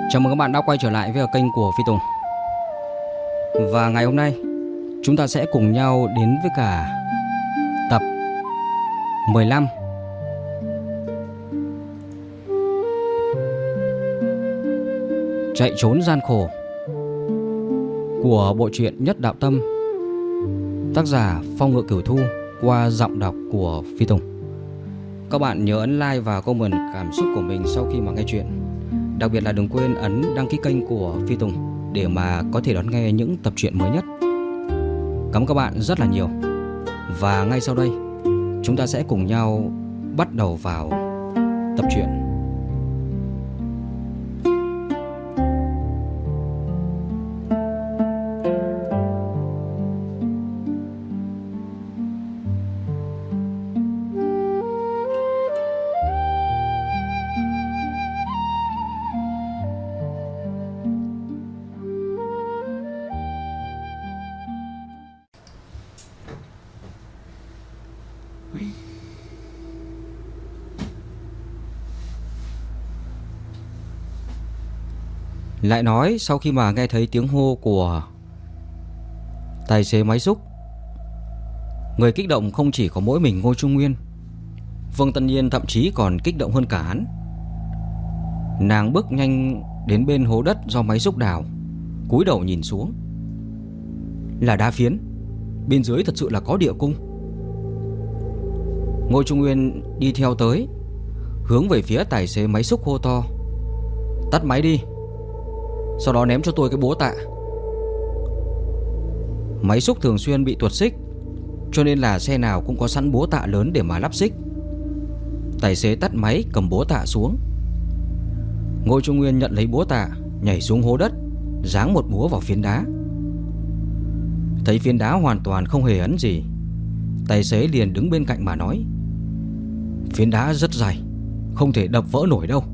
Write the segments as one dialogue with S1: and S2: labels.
S1: Chào mừng các bạn đã quay trở lại với kênh của Phi Tùng. Và ngày hôm nay chúng ta sẽ cùng nhau đến với cả tập 15 Chạy trốn gian khổ của bộ truyện Nhất Đạo Tâm, tác giả Phong Ngự Cửu Thu, qua giọng đọc của Phi Tùng. Các bạn nhớ ấn like và comment cảm xúc của mình sau khi mà nghe chuyện. Đặc biệt là đừng quên ấn đăng ký kênh của Phi Tùng để mà có thể đón nghe những tập truyện mới nhất. Cảm ơn các bạn rất là nhiều. Và ngay sau đây chúng ta sẽ cùng nhau bắt đầu vào tập truyện. Lại nói sau khi mà nghe thấy tiếng hô của tài xế máy xúc, người kích động không chỉ có mỗi mình Ngô Trung Nguyên. Vương Tân Nhiên thậm chí còn kích động hơn cả hắn. Nàng bước nhanh đến bên hố đất do máy xúc đào, cúi đầu nhìn xuống. Là đá phiến, bên dưới thật sự là có địa cung. Ngô Trung Nguyên đi theo tới, hướng về phía tài xế máy xúc hô to: "Tắt máy đi, sau đó ném cho tôi cái búa tạ." Máy xúc thường xuyên bị tuột xích, cho nên là xe nào cũng có sẵn búa tạ lớn để mà lắp xích. Tài xế tắt máy, cầm búa tạ xuống. Ngô Trung Nguyên nhận lấy búa tạ, nhảy xuống hố đất, giáng một búa vào phiến đá. Thấy phiến đá hoàn toàn không hề ấn gì, tài xế liền đứng bên cạnh mà nói: "Phiến đá rất dày, không thể đập vỡ nổi đâu."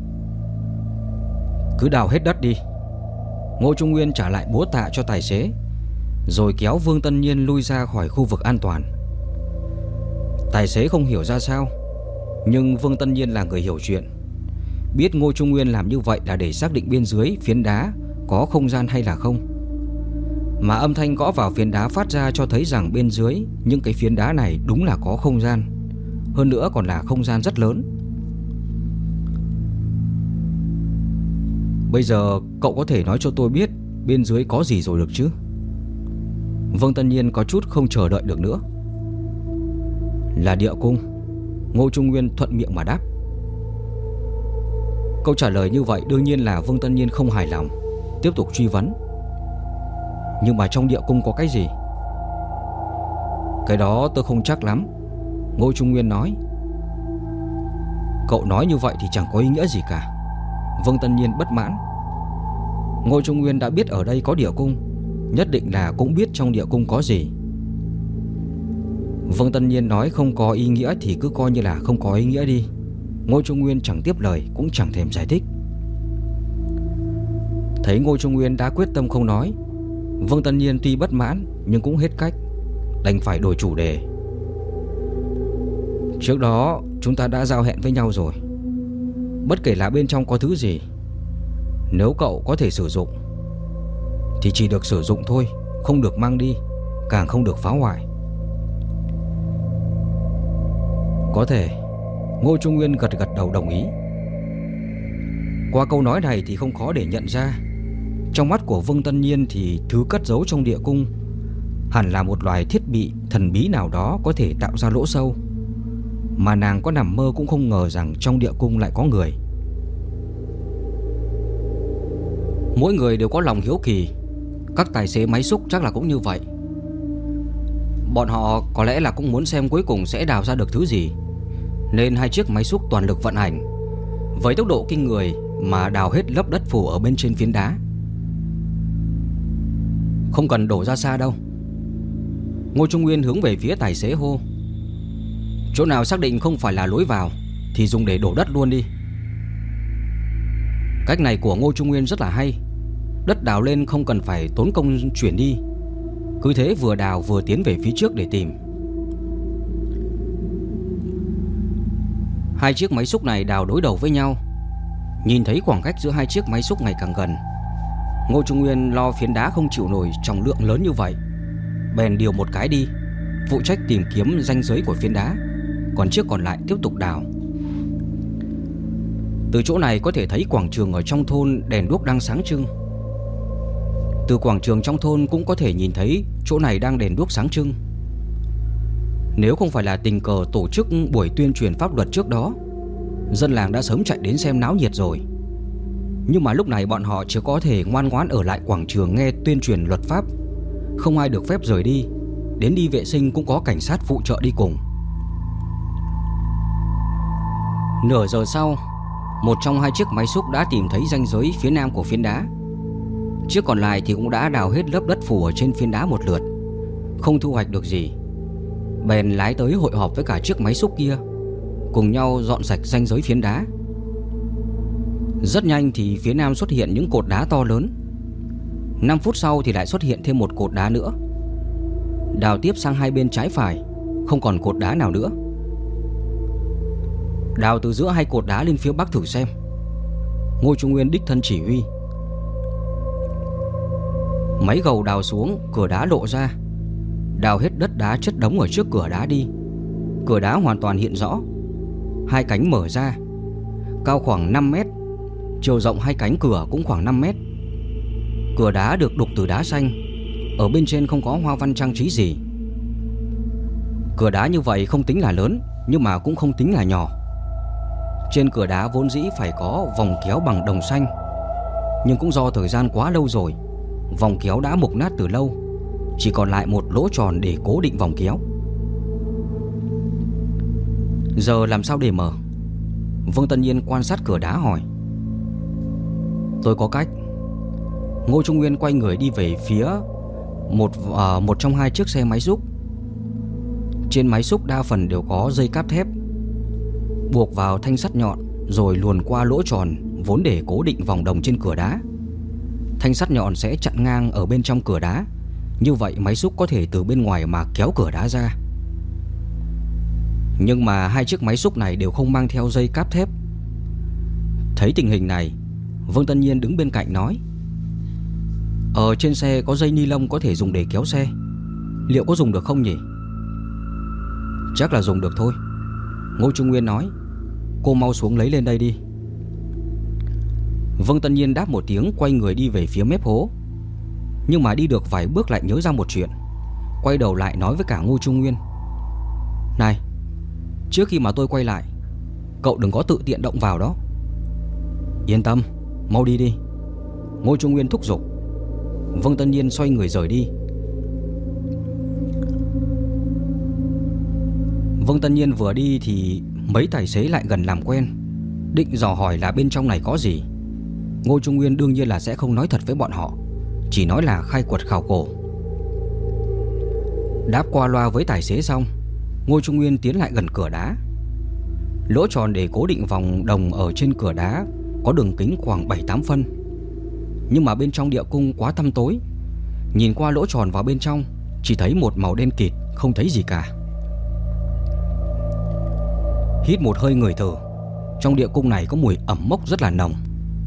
S1: "Cứ đào hết đất đi." Ngô Trung Nguyên trả lại búa tạ cho tài xế, rồi kéo Vương Tân Nhiên lui ra khỏi khu vực an toàn. Tài xế không hiểu ra sao, nhưng Vương Tân Nhiên là người hiểu chuyện, biết Ngô Trung Nguyên làm như vậy là để xác định bên dưới phiến đá có không gian hay là không. Mà âm thanh gõ vào phiến đá phát ra cho thấy rằng bên dưới những cái phiến đá này đúng là có không gian, hơn nữa còn là không gian rất lớn. "Bây giờ cậu có thể nói cho tôi biết bên dưới có gì rồi được chứ?" Vương Tân Nhiên có chút không chờ đợi được nữa. "Là địa cung." Ngô Trung Nguyên thuận miệng mà đáp. Câu trả lời như vậy đương nhiên là Vương Tân Nhiên không hài lòng, tiếp tục truy vấn: "Nhưng mà trong địa cung có cái gì?" "Cái đó tôi không chắc lắm." Ngô Trung Nguyên nói. "Cậu nói như vậy thì chẳng có ý nghĩa gì cả." Vương Tân Nhiên bất mãn. Ngô Trung Nguyên đã biết ở đây có địa cung, nhất định là cũng biết trong địa cung có gì. Vương Tân Nhiên nói không có ý nghĩa thì cứ coi như là không có ý nghĩa đi. Ngô Trung Nguyên chẳng tiếp lời, cũng chẳng thèm giải thích. Thấy Ngô Trung Nguyên đã quyết tâm không nói, Vương Tân Nhiên tuy bất mãn nhưng cũng hết cách, đành phải đổi chủ đề. "Trước đó chúng ta đã giao hẹn với nhau rồi. Bất kể là bên trong có thứ gì, nếu cậu có thể sử dụng thì chỉ được sử dụng thôi, không được mang đi, càng không được phá hoại." "Có thể." Ngô Trung Nguyên gật đầu đồng ý. Qua câu nói này thì không khó để nhận ra, trong mắt của Vương Tân Nhiên thì thứ cất giấu trong địa cung hẳn là một loài thiết bị thần bí nào đó có thể tạo ra lỗ sâu, mà nàng có nằm mơ cũng không ngờ rằng trong địa cung lại có người. Mỗi người đều có lòng hiếu kỳ, các tài xế máy xúc chắc là cũng như vậy. Bọn họ có lẽ là cũng muốn xem cuối cùng sẽ đào ra được thứ gì, nên hai chiếc máy xúc toàn lực vận hành với tốc độ kinh người mà đào hết lớp đất phủ ở bên trên phiến đá. "Không cần đổ ra xa đâu." Ngô Trung Nguyên hướng về phía tài xế hô: "Chỗ nào xác định không phải là lối vào thì dùng để đổ đất luôn đi." Cách này của Ngô Trung Nguyên rất là hay. Đất đào lên không cần phải tốn công chuyển đi, cứ thế vừa đào vừa tiến về phía trước để tìm. Hai chiếc máy xúc này đào đối đầu với nhau, Nhìn thấy khoảng cách giữa hai chiếc máy xúc ngày càng gần, Ngô Trung Nguyên lo phiến đá không chịu nổi trọng lượng lớn như vậy, bèn điều một cái đi phụ trách tìm kiếm ranh giới của phiến đá, còn chiếc còn lại tiếp tục đào. Từ chỗ này có thể thấy quảng trường ở trong thôn đèn đuốc đang sáng trưng. Từ quảng trường trong thôn cũng có thể nhìn thấy chỗ này đang đèn đuốc sáng trưng. Nếu không phải là tình cờ tổ chức buổi tuyên truyền pháp luật trước đó, dân làng đã sớm chạy đến xem náo nhiệt rồi. Nhưng mà lúc này bọn họ chỉ có thể ngoan ngoãn ở lại quảng trường nghe tuyên truyền luật pháp, không ai được phép rời đi. Đến đi vệ sinh cũng có cảnh sát phụ trợ đi cùng. Nửa giờ sau, một trong hai chiếc máy xúc đã tìm thấy ranh giới phía nam của phiến đá. Chiếc còn lại thì cũng đã đào hết lớp đất phủ ở trên phiến đá một lượt, không thu hoạch được gì. Bèn lái tới hội họp với cả chiếc máy xúc kia, cùng nhau dọn sạch ranh giới phiến đá. Rất nhanh thì phía nam xuất hiện những cột đá to lớn. 5 phút sau thì lại xuất hiện thêm một cột đá nữa. Đào tiếp sang hai bên trái phải, không còn cột đá nào nữa. Đào từ giữa hai cột đá lên phía bắc thử xem. Ngô Trung Nguyên đích thân chỉ huy. Máy gầu đào xuống, cửa đá lộ ra. Đào hết đất đá chất đống ở trước cửa đá đi. Cửa đá hoàn toàn hiện rõ. Hai cánh mở ra, cao khoảng 5 mét. Chiều rộng hai cánh cửa cũng khoảng 5 mét. Cửa đá được đục từ đá xanh, ở bên trên không có hoa văn trang trí gì. Cửa đá như vậy không tính là lớn, nhưng mà cũng không tính là nhỏ. Trên cửa đá vốn dĩ phải có vòng kéo bằng đồng xanh, nhưng cũng do thời gian quá lâu rồi, vòng kéo đã mục nát từ lâu, chỉ còn lại một lỗ tròn để cố định vòng kéo. Giờ làm sao để mở? Vương Tân Nhiên quan sát cửa đá hỏi. Tôi có cách. Ngô Trung Nguyên quay người đi về phía một trong hai chiếc xe máy xúc. Trên máy xúc đa phần đều có dây cáp thép buộc vào thanh sắt nhọn, rồi luồn qua lỗ tròn vốn để cố định vòng đồng trên cửa đá. Thanh sắt nhọn sẽ chặn ngang ở bên trong cửa đá, như vậy máy xúc có thể từ bên ngoài mà kéo cửa đá ra. Nhưng mà hai chiếc máy xúc này đều không mang theo dây cáp thép. Thấy tình hình này, Vương Tân Nhiên đứng bên cạnh nói: Ở trên xe có dây ni lông có thể dùng để kéo xe, liệu có dùng được không nhỉ? Chắc là dùng được thôi, Ngô Trung Nguyên nói. Cô mau xuống lấy lên đây đi. Vương Tân Nhiên đáp một tiếng, quay người đi về phía mép hố. Nhưng mà đi được vài bước lại nhớ ra một chuyện, quay đầu lại nói với cả Ngô Trung Nguyên: Này, trước khi mà tôi quay lại, cậu đừng có tự tiện động vào đó. Yên tâm, mau đi đi, Ngô Trung Nguyên thúc giục. Vương Tân Nhiên xoay người rời đi. Vương Tân Nhiên vừa đi thì mấy tài xế lại gần làm quen, định dò hỏi là bên trong này có gì. Ngô Trung Nguyên đương nhiên là sẽ không nói thật với bọn họ, chỉ nói là khai quật khảo cổ. Đáp qua loa với tài xế xong, Ngô Trung Nguyên tiến lại gần cửa đá. Lỗ tròn để cố định vòng đồng ở trên cửa đá có đường kính khoảng 7-8 phân. Nhưng mà bên trong địa cung quá tăm tối, nhìn qua lỗ tròn vào bên trong chỉ thấy một màu đen kịt, không thấy gì cả. Hít một hơi ngửi thử, trong địa cung này có mùi ẩm mốc rất là nồng.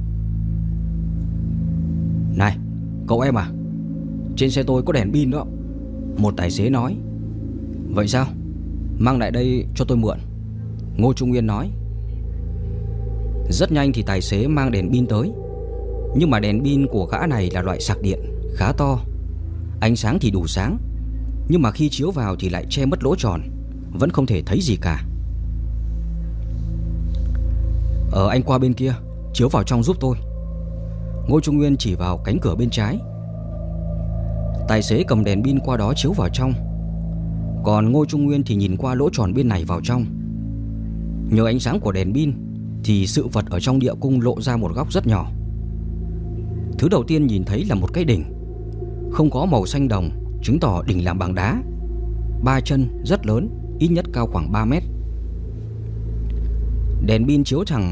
S1: Này, cậu em à, trên xe tôi có đèn pin đó, một tài xế nói. Vậy sao? Mang lại đây cho tôi mượn, Ngô Trung Nguyên nói. Rất nhanh thì tài xế mang đèn pin tới. Nhưng mà đèn pin của gã này là loại sạc điện, khá to. Ánh sáng thì đủ sáng, nhưng mà khi chiếu vào thì lại che mất lỗ tròn, vẫn không thể thấy gì cả. Anh qua bên kia, chiếu vào trong giúp tôi, Ngô Trung Nguyên chỉ vào cánh cửa bên trái. Tài xế cầm đèn pin qua đó chiếu vào trong, còn Ngô Trung Nguyên thì nhìn qua lỗ tròn bên này vào trong. Nhờ ánh sáng của đèn pin thì sự vật ở trong địa cung lộ ra một góc rất nhỏ. Thứ đầu tiên nhìn thấy là một cái đỉnh, không có màu xanh đồng, chứng tỏ đỉnh làm bằng đá. 3 chân rất lớn, ít nhất cao khoảng 3 mét. Đèn pin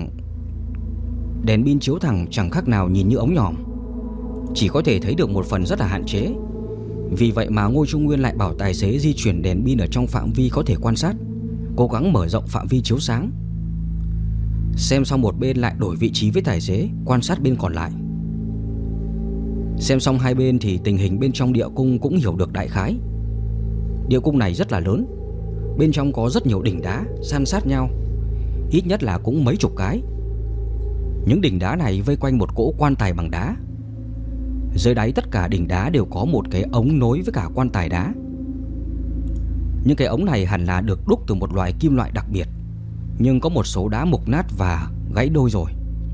S1: chiếu thẳng chẳng khác nào nhìn như ống nhòm, chỉ có thể thấy được một phần rất là hạn chế. Vì vậy mà Ngô Trung Nguyên lại bảo tài xế di chuyển đèn pin ở trong phạm vi có thể quan sát, cố gắng mở rộng phạm vi chiếu sáng. Xem xong một bên lại đổi vị trí với tài xế, quan sát bên còn lại. Xem xong hai bên thì tình hình bên trong địa cung cũng hiểu được đại khái. Địa cung này rất là lớn, bên trong có rất nhiều đỉnh đá san sát nhau, ít nhất là cũng mấy chục cái. Những đỉnh đá này vây quanh một cỗ quan tài bằng đá. Dưới đáy tất cả đỉnh đá đều có một cái ống nối với cả quan tài đá. Những cái ống này hẳn là được đúc từ một loại kim loại đặc biệt, nhưng có một số đá mục nát và gãy đôi rồi.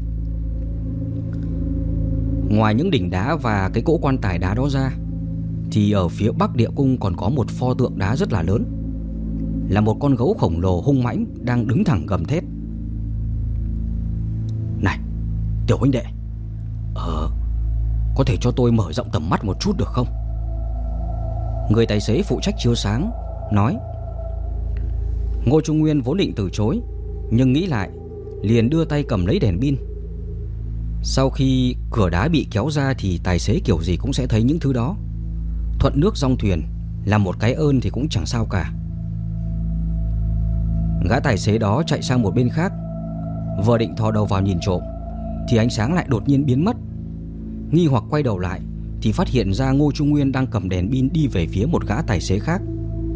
S1: Ngoài những đỉnh đá và cái cỗ quan tài đá đó ra, thì ở phía bắc địa cung còn có một pho tượng đá rất là lớn, là một con gấu khổng lồ hung mãnh đang đứng thẳng gầm thét. Này, tiểu huynh đệ, có thể cho tôi mở rộng tầm mắt một chút được không? Người tài xế phụ trách chiếu sáng nói. Ngô Trung Nguyên vốn định từ chối, nhưng nghĩ lại, liền đưa tay cầm lấy đèn pin. Sau khi cửa đá bị kéo ra thì tài xế kiểu gì cũng sẽ thấy những thứ đó. Thuận nước dong thuyền, làm một cái ơn thì cũng chẳng sao cả. Gã tài xế đó chạy sang một bên khác, vừa định thò đầu vào nhìn trộm thì ánh sáng lại đột nhiên biến mất. Nghi hoặc quay đầu lại thì phát hiện ra Ngô Trung Nguyên đang cầm đèn pin đi về phía một gã tài xế khác.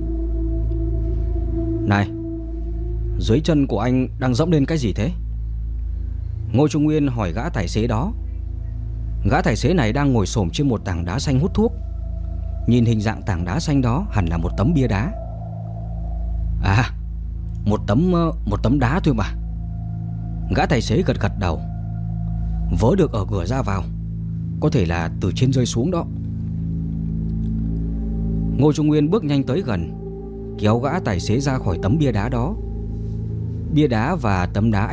S1: Này, dưới chân của anh đang dẫm lên cái gì thế? Ngô Trung Nguyên hỏi gã tài xế đó. Gã tài xế này đang ngồi xổm trên một tảng đá xanh hút thuốc. Nhìn hình dạng tảng đá xanh đó hẳn là một tấm bia đá. À, một tấm đá thôi mà. Gã tài xế gật gật đầu. Vớ được ở cửa ra vào, có thể là từ trên rơi xuống đó. Ngô Trung Nguyên bước nhanh tới gần, kéo gã tài xế ra khỏi tấm bia đá đó. Bia đá và tấm đá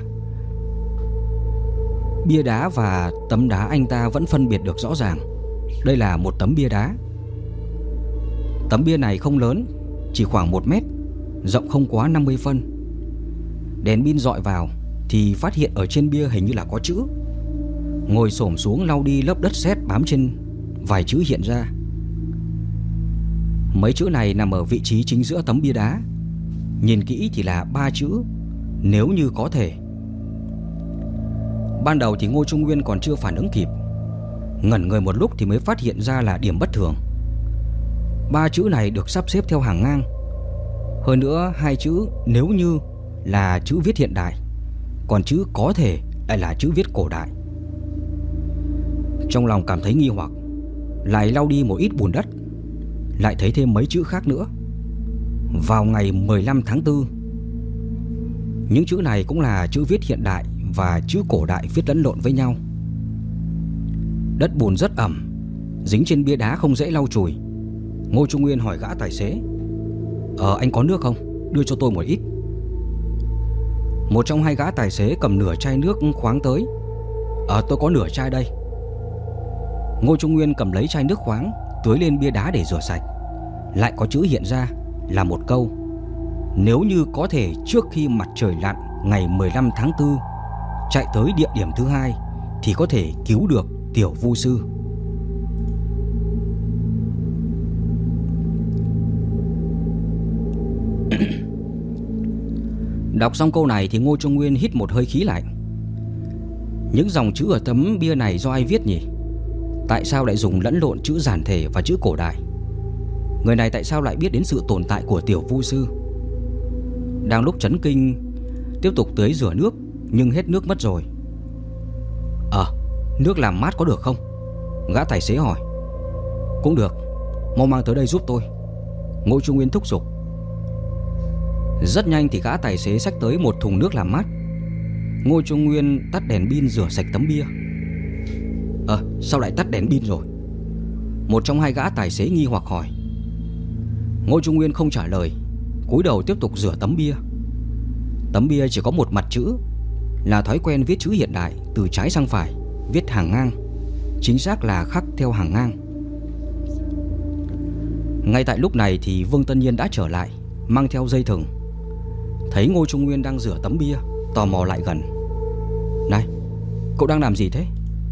S1: anh ta vẫn phân biệt được rõ ràng. Đây là một tấm bia đá. Tấm bia này không lớn, chỉ khoảng 1 mét, rộng không quá 50 phân. Đèn pin dọi vào thì phát hiện ở trên bia hình như là có chữ. Ngồi xổm xuống lau đi lớp đất sét bám trên vài chữ hiện ra. Mấy chữ này nằm ở vị trí chính giữa tấm bia đá. Nhìn kỹ thì là 3 chữ nếu như có thể. Ban đầu thì Ngô Trung Nguyên còn chưa phản ứng kịp, ngẩn người một lúc thì mới phát hiện ra là điểm bất thường. 3 chữ này được sắp xếp theo hàng ngang. Hơn nữa 2 chữ nếu như là chữ viết hiện đại, còn chữ có thể lại là chữ viết cổ đại. Trong lòng cảm thấy nghi hoặc, lại lau đi một ít bùn đất, lại thấy thêm mấy chữ khác nữa. Vào ngày 15 tháng 4. Những chữ này cũng là chữ viết hiện đại và chữ cổ đại viết lẫn lộn với nhau. Đất bùn rất ẩm, dính trên bia đá không dễ lau chùi. Ngô Trung Nguyên hỏi gã tài xế: anh có nước không? Đưa cho tôi một ít. Một trong hai gã tài xế cầm nửa chai nước khoáng tới. Tôi có nửa chai đây. Ngô Trung Nguyên cầm lấy chai nước khoáng, tưới lên bia đá để rửa sạch. Lại có chữ hiện ra là một câu: nếu như có thể trước khi mặt trời lặn ngày 15 tháng 4 chạy tới địa điểm thứ 2 thì có thể cứu được tiểu vu sư. Đọc xong câu này thì Ngô Trung Nguyên hít một hơi khí lạnh. Những dòng chữ ở tấm bia này do ai viết nhỉ? Tại sao lại dùng lẫn lộn chữ giản thể và chữ cổ đại? Người này tại sao lại biết đến sự tồn tại của tiểu vu sư? Đang lúc chấn kinh, tiếp tục tưới rửa nước, nhưng hết nước mất rồi. Nước làm mát có được không? Gã tài xế hỏi. Cũng được, mau mang tới đây giúp tôi, Ngô Trung Nguyên thúc giục. Rất nhanh thì gã tài xế xách tới một thùng nước làm mát. Ngô Trung Nguyên tắt đèn pin rửa sạch tấm bia. Sao lại tắt đèn pin rồi? Một trong hai gã tài xế nghi hoặc hỏi. Ngô Trung Nguyên không trả lời, cúi đầu tiếp tục rửa tấm bia. Tấm bia chỉ có một mặt chữ, là thói quen viết chữ hiện đại từ trái sang phải, viết hàng ngang, chính xác là khắc theo hàng ngang. Ngay tại lúc này thì Vương Tân Nhiên đã trở lại, mang theo dây thừng. Thấy Ngô Trung Nguyên đang rửa tấm bia, tò mò lại gần. Này, cậu đang làm gì thế?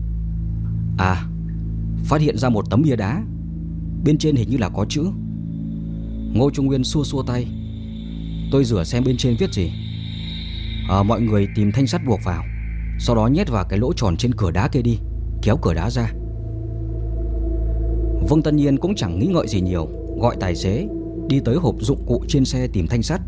S1: Phát hiện ra một tấm bia đá, bên trên hình như là có chữ. Ngô Trung Nguyên xua xua tay. Tôi rửa xem bên trên viết gì. Mọi người tìm thanh sắt buộc vào, sau đó nhét vào cái lỗ tròn trên cửa đá kia đi, kéo cửa đá ra. Vương Tân Nhiên cũng chẳng nghĩ ngợi gì nhiều, gọi tài xế đi tới hộp dụng cụ trên xe tìm thanh sắt.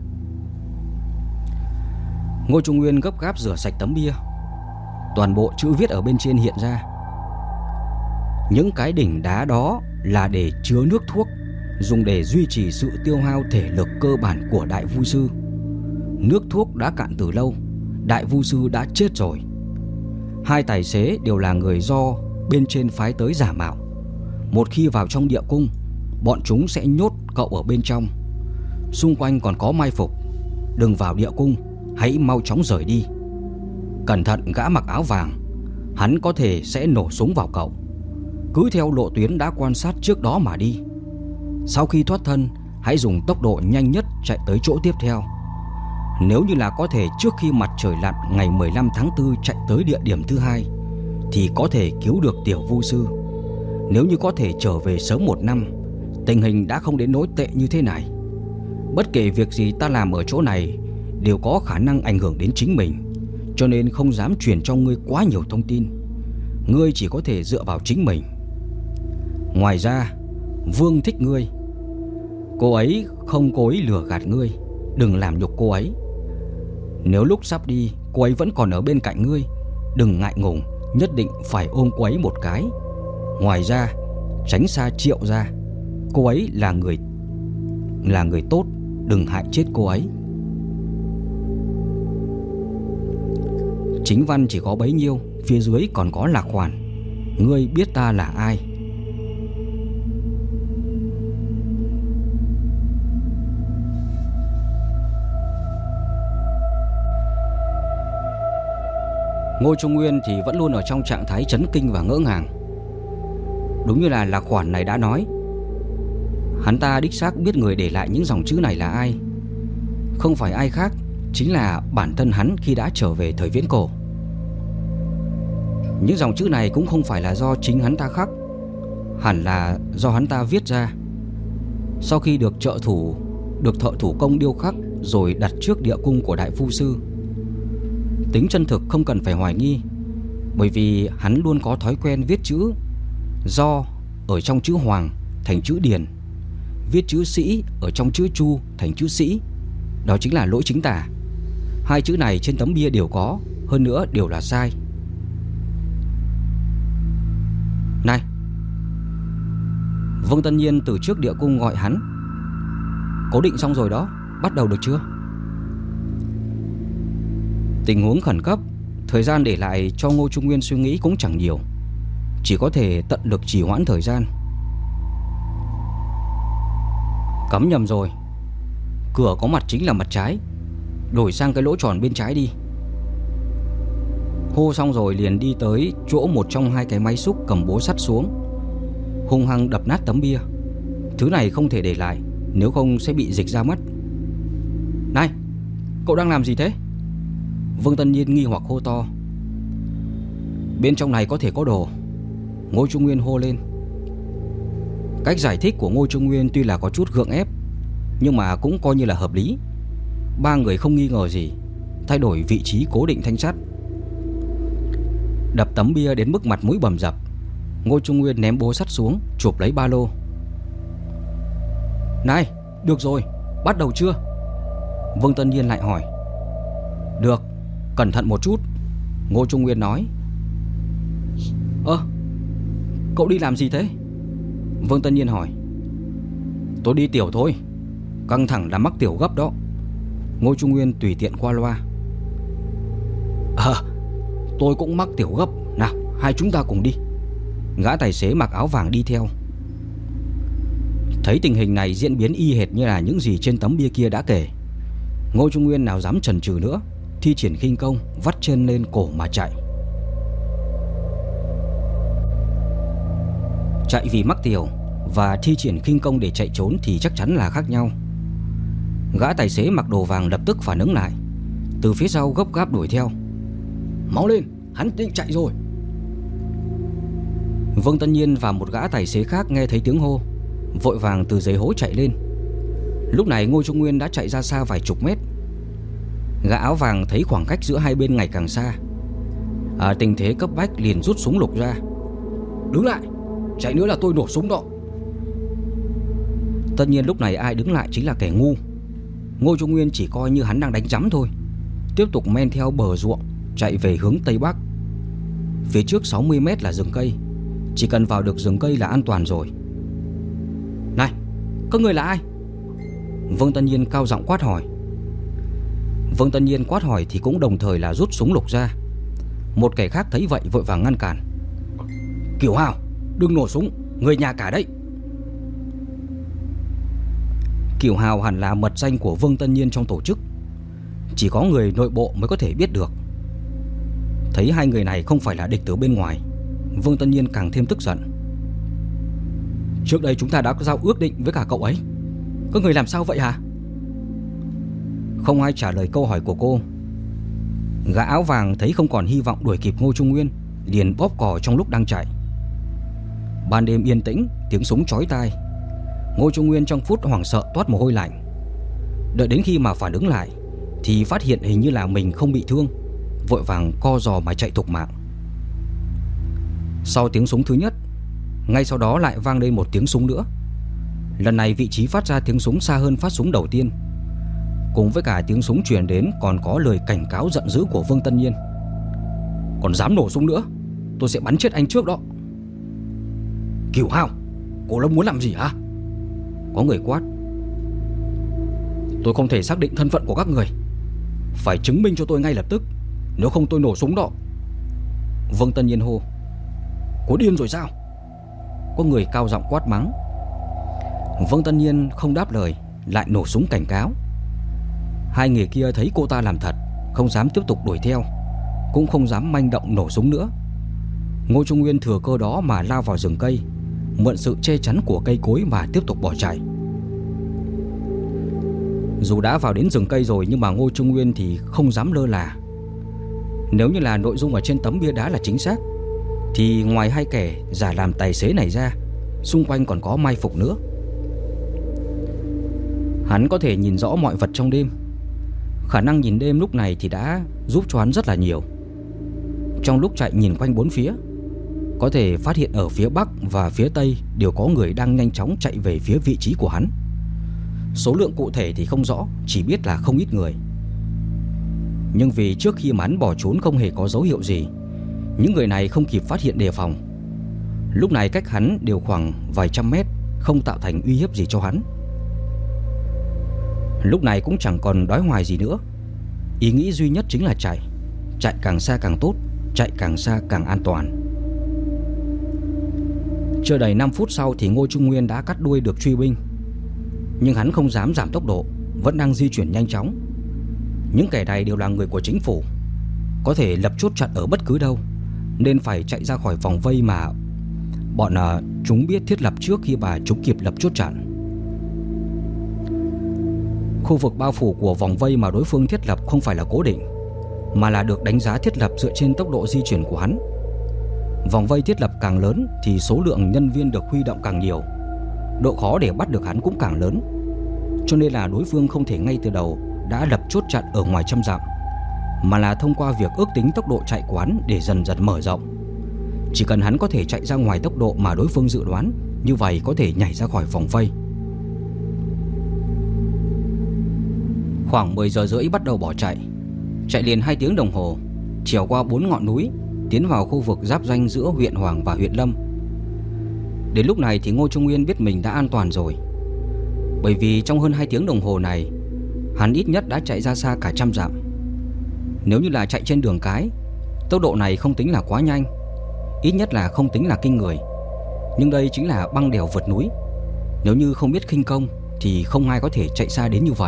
S1: Ngô Trung Nguyên gấp gáp rửa sạch tấm bia. Toàn bộ chữ viết ở bên trên hiện ra. Những cái đỉnh đá đó là để chứa nước thuốc, dùng để duy trì sự tiêu hao thể lực cơ bản của Đại Vu Sư. Nước thuốc đã cạn từ lâu, Đại Vu Sư đã chết rồi. Hai tài xế đều là người do bên trên phái tới giả mạo. Một khi vào trong địa cung, bọn chúng sẽ nhốt cậu ở bên trong. Xung quanh còn có mai phục. Đừng vào địa cung, hãy mau chóng rời đi. Cẩn thận gã mặc áo vàng, hắn có thể sẽ nổ súng vào cậu. Cứ theo lộ tuyến đã quan sát trước đó mà đi. Sau khi thoát thân, hãy dùng tốc độ nhanh nhất chạy tới chỗ tiếp theo. Nếu như là có thể trước khi mặt trời lặn ngày 15 tháng 4 chạy tới địa điểm thứ hai, thì có thể cứu được Tiểu Vu Sư. Nếu như có thể trở về sớm 1 năm, tình hình đã không đến nỗi tệ như thế này. Bất kể việc gì ta làm ở chỗ này đều có khả năng ảnh hưởng đến chính mình, cho nên không dám truyền cho ngươi quá nhiều thông tin. Ngươi chỉ có thể dựa vào chính mình. Ngoài ra, Vương thích ngươi. Cô ấy không cố ý lừa gạt ngươi, đừng làm nhục cô ấy. Nếu lúc sắp đi cô ấy vẫn còn ở bên cạnh ngươi, đừng ngại ngùng, nhất định phải ôm cô ấy một cái. Ngoài ra, tránh xa Triệu gia. Cô ấy là người tốt, đừng hại chết cô ấy. Chính văn chỉ có bấy nhiêu, phía dưới còn có lạc khoản. Ngươi biết ta là ai? Ngô Trung Nguyên thì vẫn luôn ở trong trạng thái chấn kinh và ngỡ ngàng. Đúng như là lạc khoản này đã nói, hắn ta đích xác biết người để lại những dòng chữ này là ai. Không phải ai khác, chính là bản thân hắn khi đã trở về thời viễn cổ. Những dòng chữ này cũng không phải là do chính hắn ta khắc, hẳn là do hắn ta viết ra. Sau khi được thợ thủ công điêu khắc rồi đặt trước địa cung của Đại Vu Sư. Tính chân thực không cần phải hoài nghi, bởi vì hắn luôn có thói quen viết chữ Do ở trong chữ Hoàng thành chữ Điền, viết chữ Sĩ ở trong chữ Chu thành chữ Sĩ. Đó chính là lỗi chính tả. Hai chữ này trên tấm bia đều có, hơn nữa đều là sai. Này! Vương Tân Nhiên từ trước địa cung gọi hắn. Cố định xong rồi đó, bắt đầu được chưa? Tình huống khẩn cấp, thời gian để lại cho Ngô Trung Nguyên suy nghĩ cũng chẳng nhiều, chỉ có thể tận lực trì hoãn thời gian. Cắm nhầm rồi, cửa có mặt chính là mặt trái, đổi sang cái lỗ tròn bên trái đi. Hô xong rồi liền đi tới chỗ một trong hai cái máy xúc cầm búa sắt xuống, hung hăng đập nát tấm bia. Thứ này không thể để lại, nếu không sẽ bị dịch ra mất. Này, cậu đang làm gì thế? Vương Tân Nhiên nghi hoặc hô to. Bên trong này có thể có đồ, Ngô Trung Nguyên hô lên. Cách giải thích của Ngô Trung Nguyên tuy là có chút gượng ép, nhưng mà cũng coi như là hợp lý. Ba người không nghi ngờ gì, thay đổi vị trí cố định thanh sắt. Đập tấm bia đến mức mặt mũi bầm dập, Ngô Trung Nguyên ném búa sắt xuống, chụp lấy ba lô. Này, được rồi, bắt đầu chưa? Vương Tân Nhiên lại hỏi. Được, cẩn thận một chút, Ngô Trung Nguyên nói. Cậu đi làm gì thế? Vương Tân Nhiên hỏi. Tôi đi tiểu thôi, căng thẳng là mắc tiểu gấp đó, Ngô Trung Nguyên tùy tiện qua loa. Tôi cũng mắc tiểu gấp, nào hai chúng ta cùng đi. Gã tài xế mặc áo vàng đi theo. Thấy tình hình này diễn biến y hệt như là những gì trên tấm bia kia đã kể, Ngô Trung Nguyên nào dám chần chừ nữa, thi triển khinh công, vắt chân lên cổ mà chạy. Chạy vì mắc tiểu và thi triển khinh công để chạy trốn thì chắc chắn là khác nhau. Gã tài xế mặc đồ vàng lập tức phản ứng lại, từ phía sau gấp gáp đuổi theo. Mau lên, hắn định chạy rồi. Vương Tân Nhiên và một gã tài xế khác nghe thấy tiếng hô, vội vàng từ dưới hố chạy lên. Lúc này Ngô Trung Nguyên đã chạy ra xa vài chục mét. Gã áo vàng thấy khoảng cách giữa hai bên ngày càng xa, tình thế cấp bách liền rút súng lục ra. Đứng lại, chạy nữa là tôi nổ súng đó. Tất nhiên lúc này ai đứng lại chính là kẻ ngu. Ngô Trung Nguyên chỉ coi như hắn đang đánh rắm thôi, tiếp tục men theo bờ ruộng chạy về hướng tây bắc. Phía trước 60 mét là rừng cây, chỉ cần vào được rừng cây là an toàn rồi. Này, các người là ai? Vương Tân Nhiên cao giọng quát hỏi. Vương Tân Nhiên quát hỏi thì cũng đồng thời là rút súng lục ra. Một kẻ khác thấy vậy vội vàng ngăn cản. Kiều Hào, đừng nổ súng, người nhà cả đấy. Kiều Hào hẳn là mật danh của Vương Tân Nhiên trong tổ chức, chỉ có người nội bộ mới có thể biết được. Thấy hai người này không phải là địch từ bên ngoài, Vương Tân Nhiên càng thêm tức giận. Trước đây chúng ta đã có giao ước định với cả cậu ấy, các người làm sao vậy hả? Không ai trả lời câu hỏi của cô. Gã áo vàng thấy không còn hy vọng đuổi kịp Ngô Trung Nguyên, liền bóp cò trong lúc đang chạy. Ban đêm yên tĩnh, tiếng súng chói tai. Ngô Trung Nguyên trong phút hoảng sợ toát mồ hôi lạnh. Đợi đến khi mà phản ứng lại thì phát hiện hình như là mình không bị thương, vội vàng co giò mà chạy thục mạng. Sau tiếng súng thứ nhất, ngay sau đó lại vang lên một tiếng súng nữa. Lần này vị trí phát ra tiếng súng xa hơn phát súng đầu tiên. Cùng với cả tiếng súng truyền đến còn có lời cảnh cáo giận dữ của Vương Tân Nhiên. Còn dám nổ súng nữa, tôi sẽ bắn chết anh trước đó. Kiều Hào, cô Lâm muốn làm gì hả? Có người quát. Tôi không thể xác định thân phận của các người, phải chứng minh cho tôi ngay lập tức, nếu không tôi nổ súng đó. Vương Tân Nhiên hô. Có điên rồi sao? Có người cao giọng quát mắng. Vương Tân Nhiên không đáp lời, lại nổ súng cảnh cáo. Hai người kia thấy cô ta làm thật, không dám tiếp tục đuổi theo, cũng không dám manh động nổ súng nữa. Ngô Trung Nguyên thừa cơ đó mà lao vào rừng cây, mượn sự che chắn của cây cối mà tiếp tục bỏ chạy. Dù đã vào đến rừng cây rồi nhưng mà Ngô Trung Nguyên thì không dám lơ là. Nếu như là nội dung ở trên tấm bia đá là chính xác thì ngoài hai kẻ giả làm tài xế này ra, xung quanh còn có mai phục nữa. Hắn có thể nhìn rõ mọi vật trong đêm. Khả năng nhìn đêm lúc này thì đã giúp cho hắn rất là nhiều. Trong lúc chạy nhìn quanh bốn phía, có thể phát hiện ở phía bắc và phía tây đều có người đang nhanh chóng chạy về phía vị trí của hắn. Số lượng cụ thể thì không rõ, chỉ biết là không ít người. Nhưng vì trước khi mà hắn bỏ trốn không hề có dấu hiệu gì, những người này không kịp phát hiện đề phòng. Lúc này cách hắn đều khoảng vài trăm mét, không tạo thành uy hiếp gì cho hắn. Lúc này cũng chẳng còn đói hoài gì nữa. Ý nghĩ duy nhất chính là chạy. Chạy càng xa càng tốt, chạy càng xa càng an toàn. Chưa đầy 5 phút sau thì Ngô Trung Nguyên đã cắt đuôi được truy binh. Nhưng hắn không dám giảm tốc độ, vẫn đang di chuyển nhanh chóng. Những kẻ này đều là người của chính phủ, có thể lập chốt chặn ở bất cứ đâu, nên phải chạy ra khỏi vòng vây mà bọn chúng biết thiết lập trước khi mà chúng kịp lập chốt chặn. Khu vực bao phủ của vòng vây mà đối phương thiết lập không phải là cố định, mà là được đánh giá thiết lập dựa trên tốc độ di chuyển của hắn. Vòng vây thiết lập càng lớn thì số lượng nhân viên được huy động càng nhiều, độ khó để bắt được hắn cũng càng lớn. Cho nên là đối phương không thể ngay từ đầu đã lập chốt chặn ở ngoài trăm dặm, mà là thông qua việc ước tính tốc độ chạy của hắn để dần dần mở rộng. Chỉ cần hắn có thể chạy ra ngoài tốc độ mà đối phương dự đoán, như vậy có thể nhảy ra khỏi vòng vây. Khoảng 10 giờ rưỡi bắt đầu bỏ chạy. Chạy liền 2 tiếng đồng hồ, trèo qua 4 ngọn núi, tiến vào khu vực giáp ranh giữa huyện Hoàng và huyện Lâm. Đến lúc này thì Ngô Trung Nguyên biết mình đã an toàn rồi. Bởi vì trong hơn 2 tiếng đồng hồ này, hắn ít nhất đã chạy ra xa cả trăm dặm. Nếu như là chạy trên đường cái, tốc độ này không tính là quá nhanh, ít nhất là không tính là kinh người. Nhưng đây chính là băng đèo vượt núi, nếu như không biết khinh công thì không ai có thể chạy xa đến như vậy.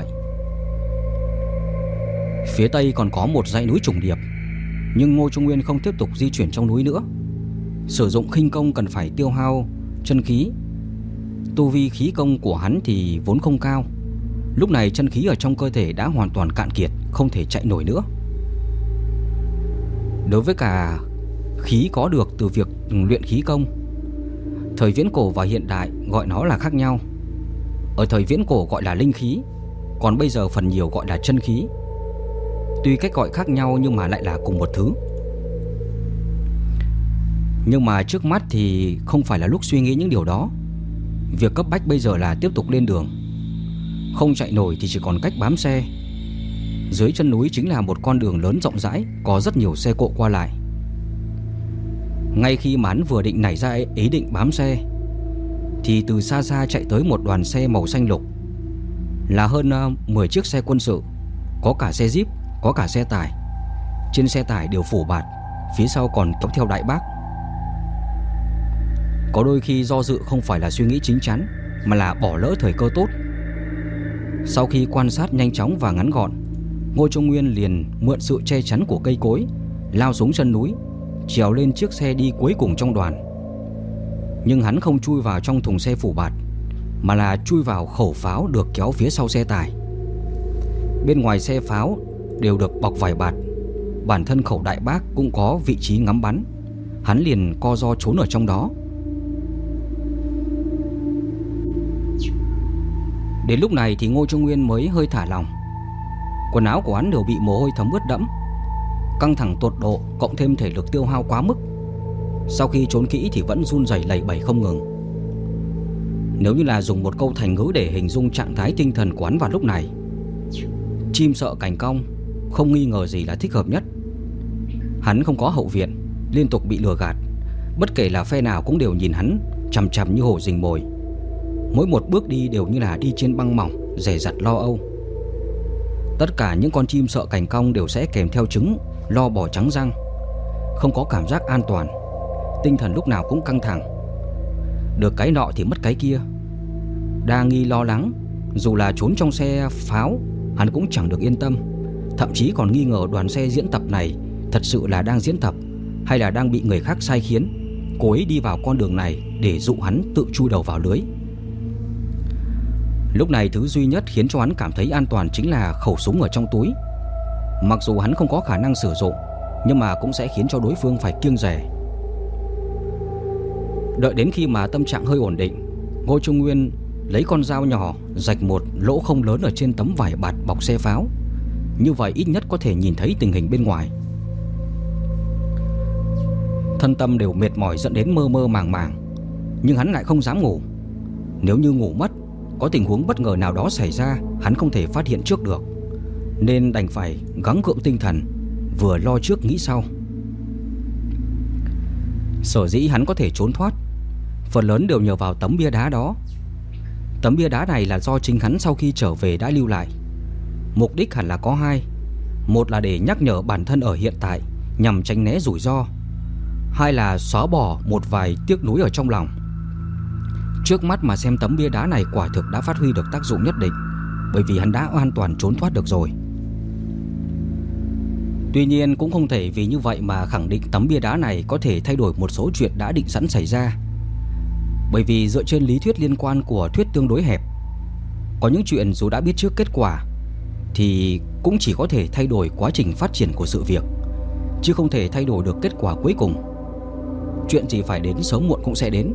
S1: Phía tây còn có một dãy núi trùng điệp, nhưng Ngô Trung Nguyên không tiếp tục di chuyển trong núi nữa. Sử dụng khinh công cần phải tiêu hao chân khí. Tu vi khí công của hắn thì vốn không cao. Lúc này chân khí ở trong cơ thể đã hoàn toàn cạn kiệt, không thể chạy nổi nữa. Đối với cả khí có được từ việc luyện khí công, thời viễn cổ và hiện đại gọi nó là khác nhau. Ở thời viễn cổ gọi là linh khí, còn bây giờ phần nhiều gọi là chân khí. Tuy cách gọi khác nhau nhưng mà lại là cùng một thứ. Nhưng mà trước mắt thì không phải là lúc suy nghĩ những điều đó. Việc cấp bách bây giờ là tiếp tục lên đường. Không chạy nổi thì chỉ còn cách bám xe. Dưới chân núi chính là một con đường lớn rộng rãi, có rất nhiều xe cộ qua lại. Ngay khi mà hắn vừa định nảy ra ý định bám xe thì từ xa xa chạy tới một đoàn xe màu xanh lục, là hơn 10 chiếc xe quân sự, có cả xe jeep, có cả xe tải. Trên xe tải đều phủ bạt, phía sau còn kéo theo đại bác. Có đôi khi do dự không phải là suy nghĩ chín chắn, mà là bỏ lỡ thời cơ tốt. Sau khi quan sát nhanh chóng và ngắn gọn, Ngô Trung Nguyên liền mượn sự che chắn của cây cối, lao xuống chân núi, trèo lên chiếc xe đi cuối cùng trong đoàn. Nhưng hắn không chui vào trong thùng xe phủ bạt, mà là chui vào khẩu pháo được kéo phía sau xe tải. Bên ngoài xe pháo đều được bọc vải bạt. Bản thân khẩu đại bác cũng có vị trí ngắm bắn. Hắn liền co ro trốn ở trong đó. Đến lúc này thì Ngô Trung Nguyên mới hơi thả lòng. Quần áo của hắn đều bị mồ hôi thấm ướt đẫm, căng thẳng tột độ, cộng thêm thể lực tiêu hao quá mức. Sau khi trốn kỹ thì vẫn run rẩy lẩy bẩy không ngừng. Nếu như là dùng một câu thành ngữ để hình dung trạng thái tinh thần của hắn vào lúc này, chim sợ cành cong không nghi ngờ gì là thích hợp nhất. Hắn không có hậu viện, liên tục bị lừa gạt. Bất kể là phe nào cũng đều nhìn hắn chằm chằm như hổ rình mồi. Mỗi một bước đi đều như là đi trên băng mỏng, dè dặt lo âu. Tất cả những con chim sợ cành cong đều sẽ kèm theo trứng lo bò trắng răng. Không có cảm giác an toàn, tinh thần lúc nào cũng căng thẳng. Được cái nọ thì mất cái kia. Đa nghi lo lắng, dù là trốn trong xe pháo, hắn cũng chẳng được yên tâm. Thậm chí còn nghi ngờ đoàn xe diễn tập này thật sự là đang diễn tập, hay là đang bị người khác sai khiến, cố ý đi vào con đường này để dụ hắn tự chui đầu vào lưới. Lúc này thứ duy nhất khiến cho hắn cảm thấy an toàn chính là khẩu súng ở trong túi. Mặc dù hắn không có khả năng sử dụng, nhưng mà cũng sẽ khiến cho đối phương phải kiêng dè. Đợi đến khi mà tâm trạng hơi ổn định, Ngô Trung Nguyên lấy con dao nhỏ rạch một lỗ không lớn ở trên tấm vải bạt bọc xe pháo. Như vậy ít nhất có thể nhìn thấy tình hình bên ngoài. Thân tâm đều mệt mỏi dẫn đến mơ mơ màng màng, nhưng hắn lại không dám ngủ. Nếu như ngủ mất, có tình huống bất ngờ nào đó xảy ra, hắn không thể phát hiện trước được, nên đành phải gắng gượng tinh thần, vừa lo trước nghĩ sau. Sở dĩ hắn có thể trốn thoát, phần lớn đều nhờ vào tấm bia đá đó. Tấm bia đá này là do chính hắn sau khi trở về đã lưu lại. Mục đích hẳn là có hai. Một là để nhắc nhở bản thân ở hiện tại, nhằm tránh né rủi ro. Hai là xóa bỏ một vài tiếc nuối ở trong lòng. Trước mắt mà xem tấm bia đá này quả thực đã phát huy được tác dụng nhất định, bởi vì hắn đã hoàn toàn trốn thoát được rồi. Tuy nhiên cũng không thể vì như vậy mà khẳng định tấm bia đá này có thể thay đổi một số chuyện đã định sẵn xảy ra. Bởi vì dựa trên lý thuyết liên quan của thuyết tương đối hẹp, có những chuyện dù đã biết trước kết quả thì cũng chỉ có thể thay đổi quá trình phát triển của sự việc, chứ không thể thay đổi được kết quả cuối cùng. Chuyện gì phải đến sớm muộn cũng sẽ đến.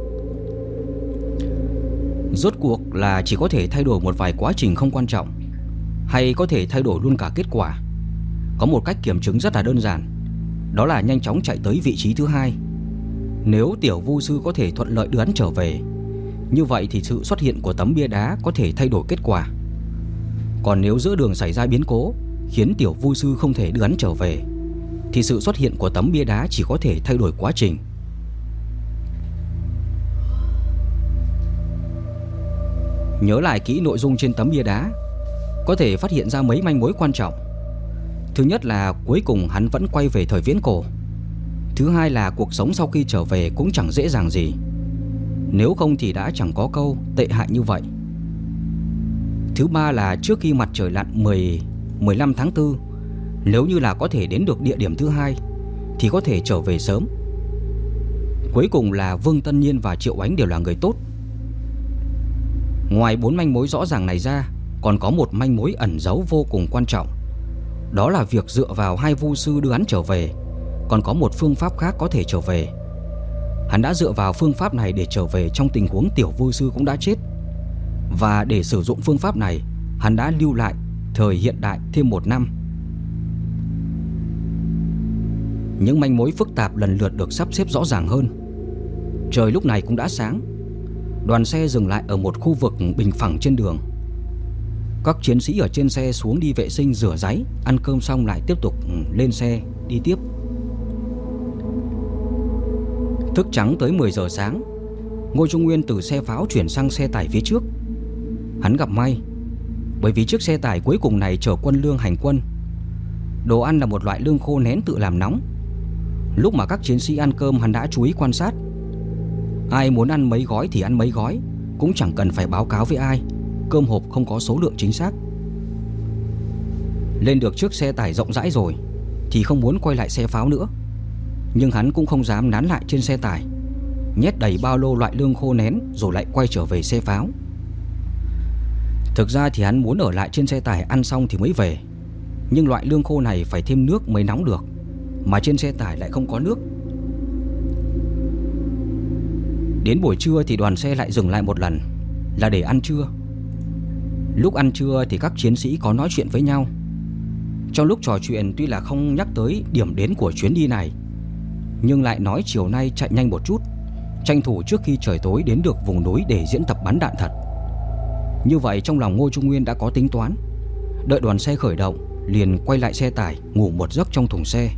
S1: Rốt cuộc là chỉ có thể thay đổi một vài quá trình không quan trọng, hay có thể thay đổi luôn cả kết quả. Có một cách kiểm chứng rất là đơn giản, đó là nhanh chóng chạy tới vị trí thứ hai. Nếu tiểu vu sư có thể thuận lợi đưa hắn trở về, như vậy thì sự xuất hiện của tấm bia đá có thể thay đổi kết quả. Còn nếu giữa đường xảy ra biến cố khiến tiểu vu sư không thể đưa hắn trở về, thì sự xuất hiện của tấm bia đá chỉ có thể thay đổi quá trình. Nhớ lại kỹ nội dung trên tấm bia đá, có thể phát hiện ra mấy manh mối quan trọng. Thứ nhất là cuối cùng hắn vẫn quay về thời viễn cổ. Thứ hai là cuộc sống sau khi trở về cũng chẳng dễ dàng gì, nếu không thì đã chẳng có câu tệ hại như vậy. Thứ ba là trước khi mặt trời lặn 15 tháng 4, nếu như là có thể đến được địa điểm thứ hai thì có thể trở về sớm. Cuối cùng là Vương Tân Nhiên và Triệu Ánh đều là người tốt. Ngoài 4 manh mối rõ ràng này ra, còn có một manh mối ẩn giấu vô cùng quan trọng. Đó là việc dựa vào hai vu sư đưa hắn trở về, còn có một phương pháp khác có thể trở về. Hắn đã dựa vào phương pháp này để trở về trong tình huống tiểu vu sư cũng đã chết. Và để sử dụng phương pháp này, hắn đã lưu lại thời hiện đại thêm 1 năm. Những manh mối phức tạp lần lượt được sắp xếp rõ ràng hơn. Trời lúc này cũng đã sáng. Đoàn xe dừng lại ở một khu vực bình phẳng trên đường. Các chiến sĩ ở trên xe xuống đi vệ sinh, rửa ráy, ăn cơm xong lại tiếp tục lên xe đi tiếp. Thức trắng tới 10 giờ sáng, Ngô Trung Nguyên từ xe pháo chuyển sang xe tải phía trước. Hắn gặp may, bởi vì chiếc xe tải cuối cùng này chở quân lương hành quân. Đồ ăn là một loại lương khô nén tự làm nóng. Lúc mà các chiến sĩ ăn cơm, hắn đã chú ý quan sát. Ai muốn ăn mấy gói thì ăn mấy gói, cũng chẳng cần phải báo cáo với ai. Cơm hộp không có số lượng chính xác. Lên được chiếc xe tải rộng rãi rồi thì không muốn quay lại xe pháo nữa. Nhưng hắn cũng không dám nán lại trên xe tải, nhét đầy ba lô loại lương khô nén rồi lại quay trở về xe pháo. Thực ra thì hắn muốn ở lại trên xe tải ăn xong thì mới về. Nhưng loại lương khô này phải thêm nước mới nóng được, mà trên xe tải lại không có nước. Đến buổi trưa thì đoàn xe lại dừng lại một lần, là để ăn trưa. Lúc ăn trưa thì các chiến sĩ có nói chuyện với nhau. Trong lúc trò chuyện tuy là không nhắc tới điểm đến của chuyến đi này, nhưng lại nói chiều nay chạy nhanh một chút, tranh thủ trước khi trời tối đến được vùng núi để diễn tập bắn đạn thật. Như vậy trong lòng Ngô Trung Nguyên đã có tính toán. Đợi đoàn xe khởi động, liền quay lại xe tải ngủ một giấc trong thùng xe.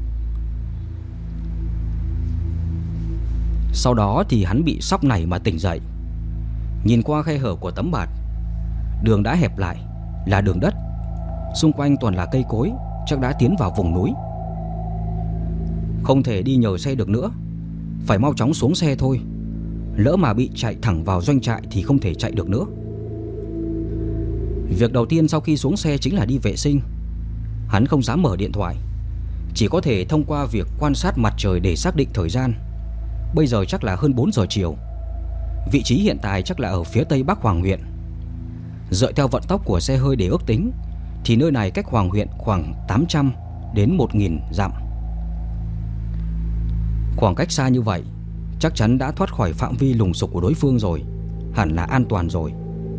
S1: Sau đó thì hắn bị sóc nảy mà tỉnh dậy. Nhìn qua khe hở của tấm bạt, đường đã hẹp lại, là đường đất. Xung quanh toàn là cây cối, chắc đã tiến vào vùng núi. Không thể đi nhờ xe được nữa, phải mau chóng xuống xe thôi. Lỡ mà bị chạy thẳng vào doanh trại thì không thể chạy được nữa. Việc đầu tiên sau khi xuống xe chính là đi vệ sinh. Hắn không dám mở điện thoại, chỉ có thể thông qua việc quan sát mặt trời để xác định thời gian. Bây giờ chắc là hơn 4 giờ chiều. Vị trí hiện tại chắc là ở phía tây bắc Hoàng huyện. Dựa theo vận tốc của xe hơi để ước tính thì nơi này cách Hoàng huyện khoảng 800 đến 1000 dặm. Khoảng cách xa như vậy, chắc chắn đã thoát khỏi phạm vi lùng sục của đối phương rồi, hẳn là an toàn rồi.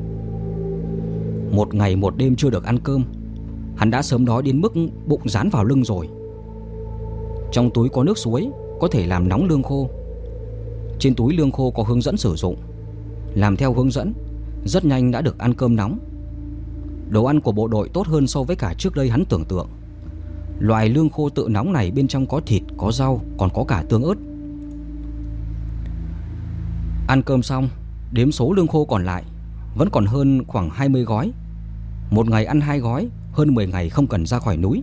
S1: Một ngày một đêm chưa được ăn cơm, hắn đã sớm đói đến mức bụng dán vào lưng rồi. Trong túi có nước suối, có thể làm nóng lương khô. Trên túi lương khô có hướng dẫn sử dụng. Làm theo hướng dẫn, rất nhanh đã được ăn cơm nóng. Đồ ăn của bộ đội tốt hơn so với cả trước đây hắn tưởng tượng. Loại lương khô tự nóng này bên trong có thịt, có rau, còn có cả tương ớt. Ăn cơm xong, đếm số lương khô còn lại, vẫn còn hơn khoảng 20 gói. Một ngày ăn 2 gói, hơn 10 ngày không cần ra khỏi núi.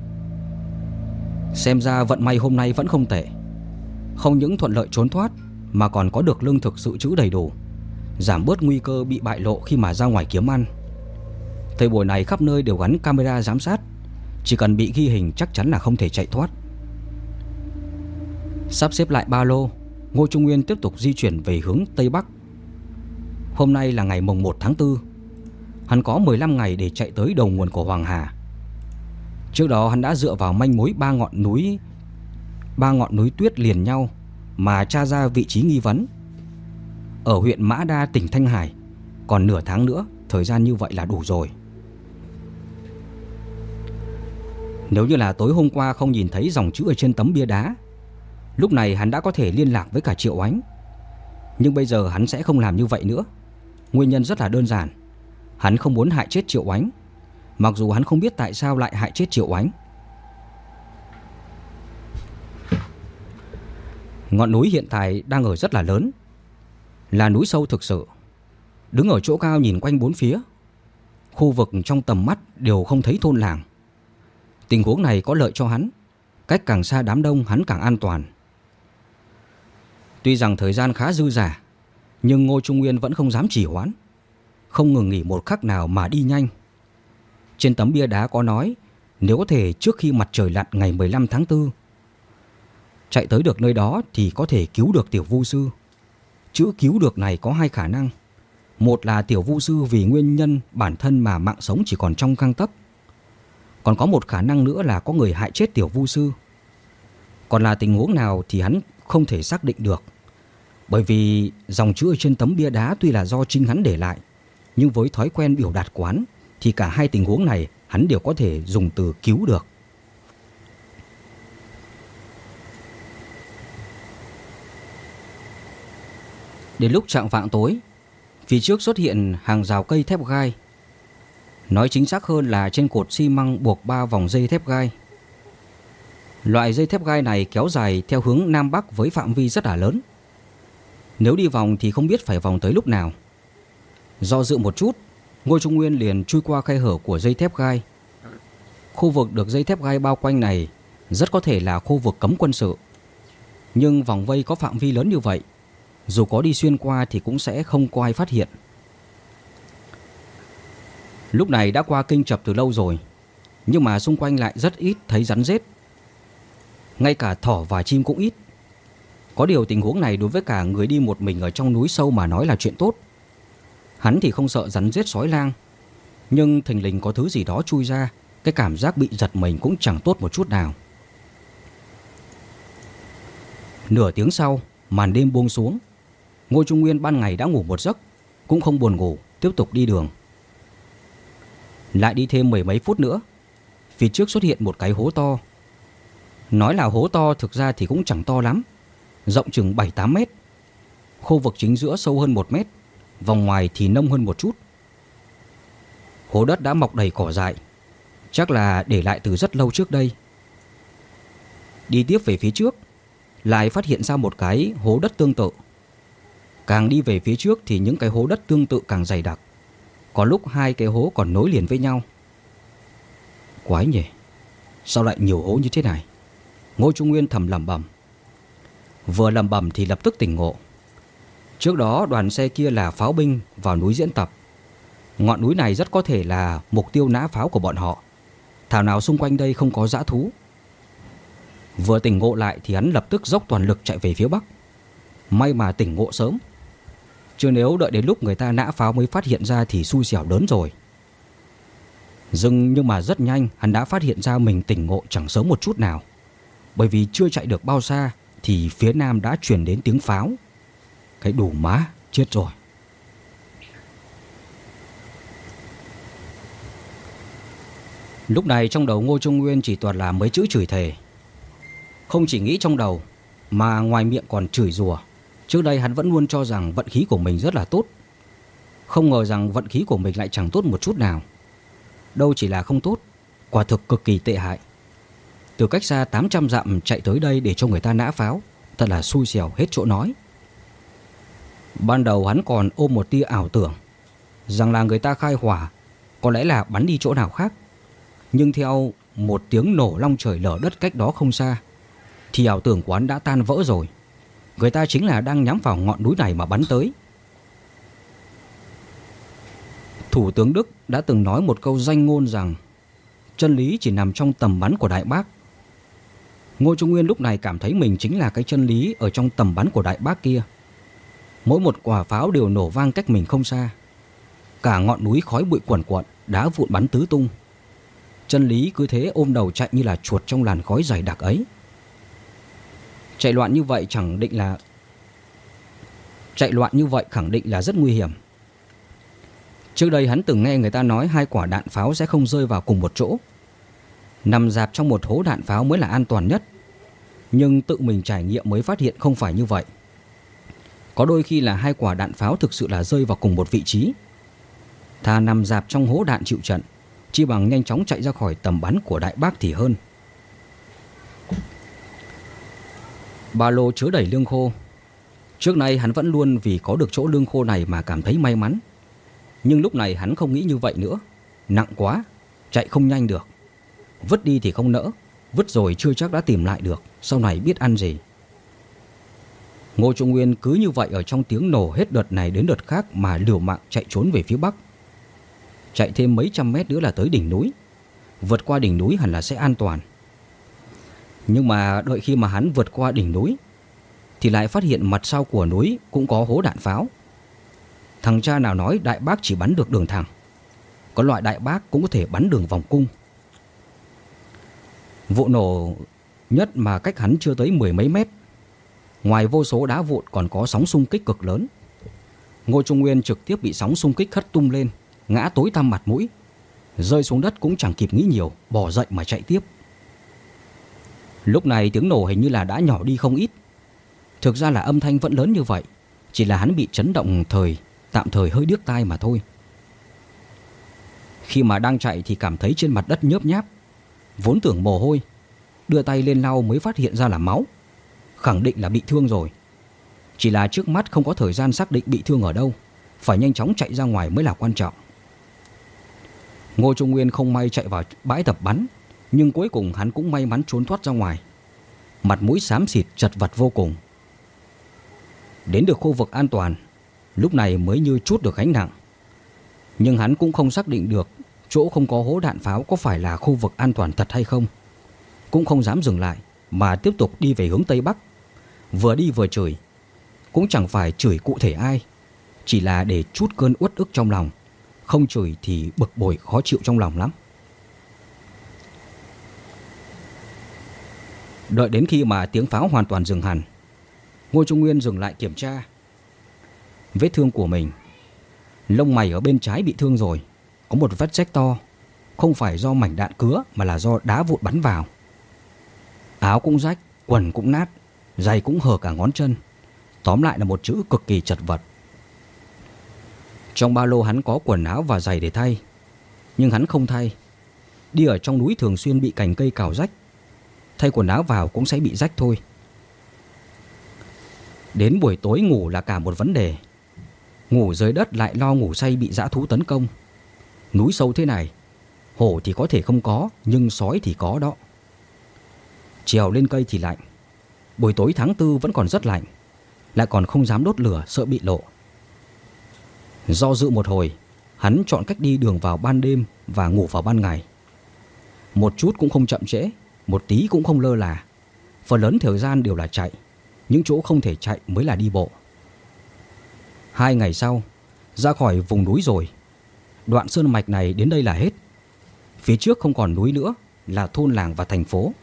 S1: Xem ra vận may hôm nay vẫn không tệ. Không những thuận lợi trốn thoát, mà còn có được lương thực dự trữ đầy đủ, giảm bớt nguy cơ bị bại lộ khi mà ra ngoài kiếm ăn. Thời buổi này khắp nơi đều gắn camera giám sát, chỉ cần bị ghi hình chắc chắn là không thể chạy thoát. Sắp xếp lại ba lô, Ngô Trung Nguyên tiếp tục di chuyển về hướng Tây Bắc. Hôm nay là ngày mùng 1 tháng 4. Hắn có 15 ngày để chạy tới đầu nguồn của Hoàng Hà. Trước đó hắn đã dựa vào manh mối ba ngọn núi tuyết liền nhau mà tra ra vị trí nghi vấn ở huyện Mã Đa, tỉnh Thanh Hải. Còn nửa tháng nữa, thời gian như vậy là đủ rồi. Nếu như là tối hôm qua không nhìn thấy dòng chữ ở trên tấm bia đá, lúc này hắn đã có thể liên lạc với cả Triệu Ánh. Nhưng bây giờ hắn sẽ không làm như vậy nữa. Nguyên nhân rất là đơn giản. Hắn không muốn hại chết Triệu Ánh, mặc dù hắn không biết tại sao lại hại chết Triệu Ánh. Ngọn núi hiện tại đang ở rất là lớn, là núi sâu thực sự. Đứng ở chỗ cao nhìn quanh bốn phía, khu vực trong tầm mắt đều không thấy thôn làng. Tình huống này có lợi cho hắn, cách càng xa đám đông hắn càng an toàn. Tuy rằng thời gian khá dư dả, nhưng Ngô Trung Nguyên vẫn không dám trì hoãn, không ngừng nghỉ một khắc nào mà đi nhanh. Trên tấm bia đá có nói nếu có thể trước khi mặt trời lặn ngày 15 tháng 4 chạy tới được nơi đó thì có thể cứu được Tiểu Vu Sư. Chữ cứu được này có hai khả năng. Một là Tiểu Vu Sư vì nguyên nhân bản thân mà mạng sống chỉ còn trong gang tấc. Còn có một khả năng nữa là có người hại chết Tiểu Vu Sư. Còn là tình huống nào thì hắn không thể xác định được, bởi vì dòng chữ ở trên tấm bia đá tuy là do chính hắn để lại, nhưng với thói quen biểu đạt của hắn thì cả hai tình huống này hắn đều có thể dùng từ cứu được. Đến lúc chạng vạng tối, phía trước xuất hiện hàng rào cây thép gai. Nói chính xác hơn là trên cột xi măng buộc 3 vòng dây thép gai. Loại dây thép gai này kéo dài theo hướng Nam Bắc với phạm vi rất là lớn. Nếu đi vòng thì không biết phải vòng tới lúc nào. Do dự một chút, Ngô Trung Nguyên liền chui qua khe hở của dây thép gai. Khu vực được dây thép gai bao quanh này rất có thể là khu vực cấm quân sự. Nhưng vòng vây có phạm vi lớn như vậy, dù có đi xuyên qua thì cũng sẽ không có ai phát hiện. Lúc này đã qua kinh chập từ lâu rồi, nhưng mà xung quanh lại rất ít thấy rắn rết. Ngay cả thỏ và chim cũng ít. Có điều tình huống này đối với cả người đi một mình ở trong núi sâu mà nói là chuyện tốt. Hắn thì không sợ rắn rết sói lang, nhưng thình lình có thứ gì đó chui ra, cái cảm giác bị giật mình cũng chẳng tốt một chút nào. Nửa tiếng sau, màn đêm buông xuống. Ngô Trung Nguyên ban ngày đã ngủ một giấc, cũng không buồn ngủ, tiếp tục đi đường. Lại đi thêm 10 mấy phút nữa, phía trước xuất hiện một cái hố to. Nói là hố to thực ra thì cũng chẳng to lắm, rộng chừng 7-8 mét. Khu vực chính giữa sâu hơn 1 mét, vòng ngoài thì nông hơn một chút. Hố đất đã mọc đầy cỏ dại, chắc là để lại từ rất lâu trước đây. Đi tiếp về phía trước, lại phát hiện ra một cái hố đất tương tự. Càng đi về phía trước thì những cái hố đất tương tự càng dày đặc. Có lúc 2 cái hố còn nối liền với nhau. Quái nhỉ, sao lại nhiều hố như thế này? Ngô Trung Nguyên thầm lẩm bẩm. Vừa lẩm bẩm thì lập tức tỉnh ngộ. Trước đó đoàn xe kia là pháo binh vào núi diễn tập. Ngọn núi này rất có thể là mục tiêu nã pháo của bọn họ. Thảo nào xung quanh đây không có dã thú. Vừa tỉnh ngộ lại thì hắn lập tức dốc toàn lực chạy về phía bắc. May mà tỉnh ngộ sớm, chứ nếu đợi đến lúc người ta nã pháo mới phát hiện ra thì xui xẻo đớn rồi. Nhưng mà rất nhanh hắn đã phát hiện ra mình tỉnh ngộ chẳng sớm một chút nào. Bởi vì chưa chạy được bao xa thì phía nam đã truyền đến tiếng pháo. Cái đủ má, chết rồi. Lúc này trong đầu Ngô Trung Nguyên chỉ toàn là mấy chữ chửi thề. Không chỉ nghĩ trong đầu mà ngoài miệng còn chửi rủa. Trước đây hắn vẫn luôn cho rằng vận khí của mình rất là tốt. Không ngờ rằng vận khí của mình lại chẳng tốt một chút nào. Đâu chỉ là không tốt, quả thực cực kỳ tệ hại. Từ cách xa 800 dặm chạy tới đây để cho người ta nã pháo, thật là xui xẻo hết chỗ nói. Ban đầu hắn còn ôm một tia ảo tưởng rằng là người ta khai hỏa, có lẽ là bắn đi chỗ nào khác. Nhưng theo một tiếng nổ long trời lở đất cách đó không xa thì ảo tưởng của hắn đã tan vỡ rồi. Người ta chính là đang nhắm vào ngọn núi này mà bắn tới. Thủ tướng Đức đã từng nói một câu danh ngôn rằng chân lý chỉ nằm trong tầm bắn của Đại Bác. Ngô Trung Nguyên lúc này cảm thấy mình chính là cái chân lý ở trong tầm bắn của Đại Bác kia. Mỗi một quả pháo đều nổ vang cách mình không xa. Cả ngọn núi khói bụi quẩn quẩn, đá vụn bắn tứ tung. Chân lý cứ thế ôm đầu chạy như là chuột trong làn khói dày đặc ấy. Chạy loạn như vậy khẳng định là rất nguy hiểm. Trước đây hắn từng nghe người ta nói 2 quả đạn pháo sẽ không rơi vào cùng một chỗ. Nằm rạp trong một hố đạn pháo mới là an toàn nhất. Nhưng tự mình trải nghiệm mới phát hiện không phải như vậy. Có đôi khi là 2 quả đạn pháo thực sự là rơi vào cùng một vị trí. Thà nằm rạp trong hố đạn chịu trận, chi bằng nhanh chóng chạy ra khỏi tầm bắn của Đại Bác thì hơn. Ba lô chứa đầy lương khô. Trước nay hắn vẫn luôn vì có được chỗ lương khô này mà cảm thấy may mắn. Nhưng lúc này hắn không nghĩ như vậy nữa. Nặng quá, chạy không nhanh được. Vứt đi thì không nỡ, vứt rồi chưa chắc đã tìm lại được, sau này biết ăn gì. Ngô Trung Nguyên cứ như vậy ở trong tiếng nổ hết đợt này đến đợt khác mà liều mạng chạy trốn về phía bắc. Chạy thêm mấy trăm mét nữa là tới đỉnh núi. Vượt qua đỉnh núi hẳn là sẽ an toàn. Nhưng mà đợi khi mà hắn vượt qua đỉnh núi thì lại phát hiện mặt sau của núi cũng có hố đạn pháo. Thằng cha nào nói Đại Bác chỉ bắn được đường thẳng, có loại Đại Bác cũng có thể bắn đường vòng cung. Vụ nổ nhất mà cách hắn chưa tới 10 mấy mét. Ngoài vô số đá vụn còn có sóng xung kích cực lớn. Ngô Trung Nguyên trực tiếp bị sóng xung kích hất tung lên, ngã tối tăm mặt mũi. Rơi xuống đất cũng chẳng kịp nghĩ nhiều, bò dậy mà chạy tiếp. Lúc này tiếng nổ hình như là đã nhỏ đi không ít. Thực ra là âm thanh vẫn lớn như vậy, Chỉ là hắn bị chấn động tạm thời hơi điếc tai mà thôi. Khi mà đang chạy thì cảm thấy trên mặt đất nhớp nháp, vốn tưởng mồ hôi, đưa tay lên lau mới phát hiện ra là máu. Khẳng định là bị thương rồi. Chỉ là trước mắt không có thời gian xác định bị thương ở đâu, phải nhanh chóng chạy ra ngoài mới là quan trọng. Ngô Trung Nguyên không may chạy vào bãi tập bắn, nhưng cuối cùng hắn cũng may mắn trốn thoát ra ngoài. Mặt mũi xám xịt, chật vật vô cùng. Đến được khu vực an toàn, lúc này mới như trút được gánh nặng. Nhưng hắn cũng không xác định được chỗ không có hố đạn pháo có phải là khu vực an toàn thật hay không. Cũng không dám dừng lại mà tiếp tục đi về hướng Tây Bắc. Vừa đi vừa chửi. Cũng chẳng phải chửi cụ thể ai, chỉ là để trút cơn uất ức trong lòng. Không chửi thì bực bội khó chịu trong lòng lắm. Đợi đến khi mà tiếng pháo hoàn toàn dừng hẳn, Ngô Trung Nguyên dừng lại kiểm tra vết thương của mình. Lông mày ở bên trái bị thương rồi, có một vết rách to, không phải do mảnh đạn cứa mà là do đá vụn bắn vào. Áo cũng rách, quần cũng nát, giày cũng hở cả ngón chân. Tóm lại là một chữ cực kỳ chật vật. Trong ba lô hắn có quần áo và giày để thay, nhưng hắn không thay. Đi ở trong núi thường xuyên bị cành cây cào rách, thay quần áo vào cũng sẽ bị rách thôi. Đến buổi tối ngủ là cả một vấn đề. Ngủ dưới đất lại lo ngủ say bị dã thú tấn công. Núi sâu thế này, hổ thì có thể không có, nhưng sói thì có đó. Trèo lên cây thì lạnh. Buổi tối tháng 4 vẫn còn rất lạnh, lại còn không dám đốt lửa sợ bị lộ. Do dự một hồi, hắn chọn cách đi đường vào ban đêm và ngủ vào ban ngày. Một chút cũng không chậm trễ, một tí cũng không lơ là. Phần lớn thời gian đều là chạy, những chỗ không thể chạy mới là đi bộ. 2 ngày sau, ra khỏi vùng núi rồi. Đoạn sơn mạch này đến đây là hết. Phía trước không còn núi nữa, là thôn làng và thành phố.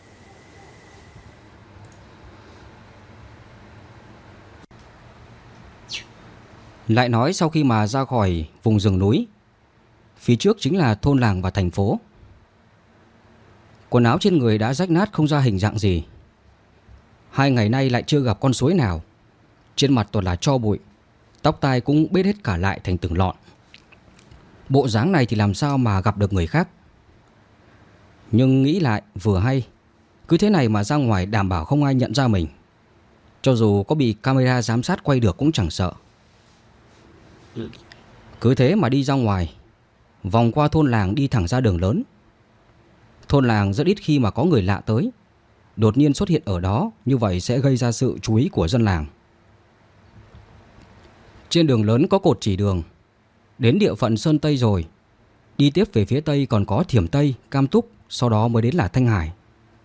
S1: Lại nói sau khi mà ra khỏi vùng rừng núi, phía trước chính là thôn làng và thành phố. Quần áo trên người đã rách nát không ra hình dạng gì. 2 ngày nay lại chưa gặp con suối nào. Trên mặt toàn là tro bụi, tóc tai cũng bết hết cả lại thành từng lọn. Bộ dáng này thì làm sao mà gặp được người khác. Nhưng nghĩ lại vừa hay, cứ thế này mà ra ngoài đảm bảo không ai nhận ra mình. Cho dù có bị camera giám sát quay được cũng chẳng sợ. Cứ thế mà đi ra ngoài, vòng qua thôn làng đi thẳng ra đường lớn. Thôn làng rất ít khi mà có người lạ tới. Đột nhiên xuất hiện ở đó, như vậy sẽ gây ra sự chú ý của dân làng. Trên đường lớn có cột chỉ đường. Đến địa phận Sơn Tây rồi, đi tiếp về phía Tây còn có Thiểm Tây, Cam Túc, sau đó mới đến là Thanh Hải.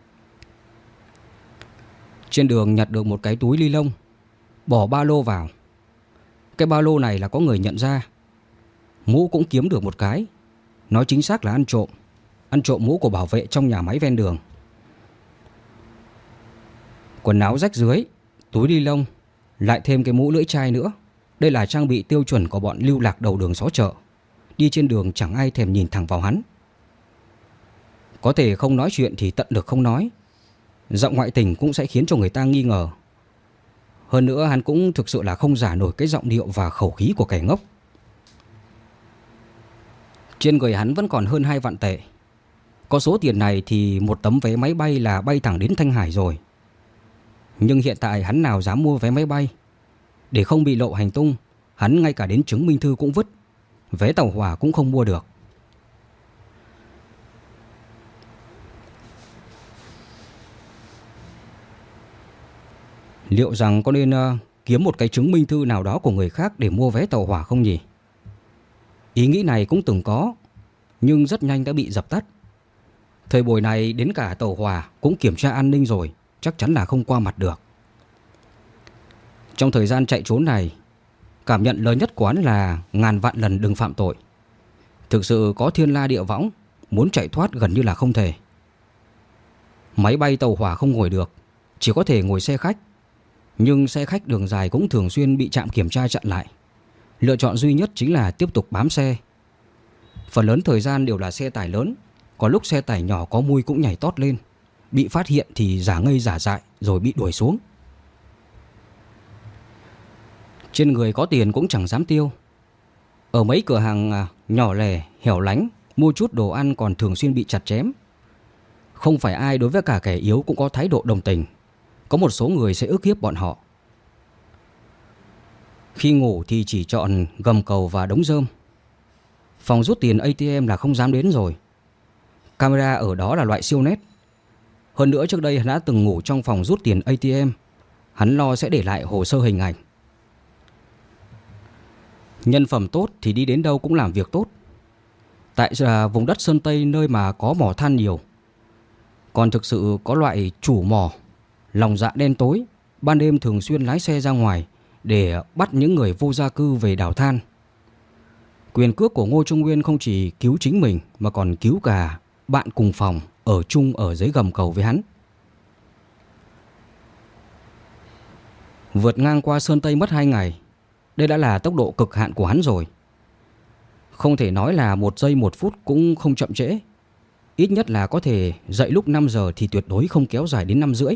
S1: Trên đường nhặt được một cái túi ni lông, bỏ ba lô vào. Cái ba lô này là có người nhận ra. Mũ cũng kiếm được một cái. Nói chính xác là ăn trộm. Ăn trộm mũ của bảo vệ trong nhà máy ven đường. Quần áo rách rưới, túi ni lông, lại thêm cái mũ lưỡi chai nữa. Đây là trang bị tiêu chuẩn của bọn lưu lạc đầu đường xó chợ. Đi trên đường chẳng ai thèm nhìn thẳng vào hắn. Có thể không nói chuyện thì tận được không nói. Giọng ngoại tình cũng sẽ khiến cho người ta nghi ngờ. Hơn nữa hắn cũng thực sự là không giả nổi cái giọng điệu và khẩu khí của kẻ ngốc. Trên người hắn vẫn còn hơn 2 vạn tệ. Có số tiền này thì một tấm vé máy bay là bay thẳng đến Thanh Hải rồi. Nhưng hiện tại hắn nào dám mua vé máy bay. Để không bị lộ hành tung, hắn ngay cả đến chứng minh thư cũng vứt. Vé tàu hỏa cũng không mua được. Liệu rằng có nên kiếm một cái chứng minh thư nào đó của người khác để mua vé tàu hỏa không nhỉ? Ý nghĩ này cũng từng có, nhưng rất nhanh đã bị dập tắt. Thời buổi này đến cả tàu hỏa cũng kiểm tra an ninh rồi, chắc chắn là không qua mặt được. Trong thời gian chạy trốn này, cảm nhận lớn nhất của hắn là ngàn vạn lần đừng phạm tội. Thực sự có thiên la địa võng, muốn chạy thoát gần như là không thể. Máy bay tàu hỏa không ngồi được, chỉ có thể ngồi xe khách. Nhưng xe khách đường dài cũng thường xuyên bị trạm kiểm tra chặn lại. Lựa chọn duy nhất chính là tiếp tục bám xe. Phần lớn thời gian đều là xe tải lớn. Có lúc xe tải nhỏ có mui cũng nhảy tót lên. Bị phát hiện thì giả ngây giả dại rồi bị đuổi xuống. Trên người có tiền cũng chẳng dám tiêu. Ở mấy cửa hàng nhỏ lẻ, hẻo lánh, mua chút đồ ăn còn thường xuyên bị chặt chém. Không phải ai đối với cả kẻ yếu cũng có thái độ đồng tình. Có một số người sẽ ức hiếp bọn họ. Khi ngủ thì chỉ chọn gầm cầu và đống rơm. Phòng rút tiền ATM là không dám đến rồi. Camera ở đó là loại siêu nét. Hơn nữa trước đây hắn đã từng ngủ trong phòng rút tiền ATM. Hắn lo sẽ để lại hồ sơ hình ảnh. Nhân phẩm tốt thì đi đến đâu cũng làm việc tốt. Tại là vùng đất Sơn Tây nơi mà có mỏ than nhiều. Còn thực sự có loại chủ mỏ lòng dạ đen tối, ban đêm thường xuyên lái xe ra ngoài để bắt những người vô gia cư về đào than. Quyền cước của Ngô Trung Nguyên không chỉ cứu chính mình mà còn cứu cả bạn cùng phòng ở chung ở dưới gầm cầu với hắn. Vượt ngang qua Sơn Tây mất 2 ngày. Đây đã là tốc độ cực hạn của hắn rồi. Không thể nói là 1 giây 1 phút cũng không chậm trễ. Ít nhất là có thể dậy lúc 5 giờ thì tuyệt đối không kéo dài đến 5 rưỡi.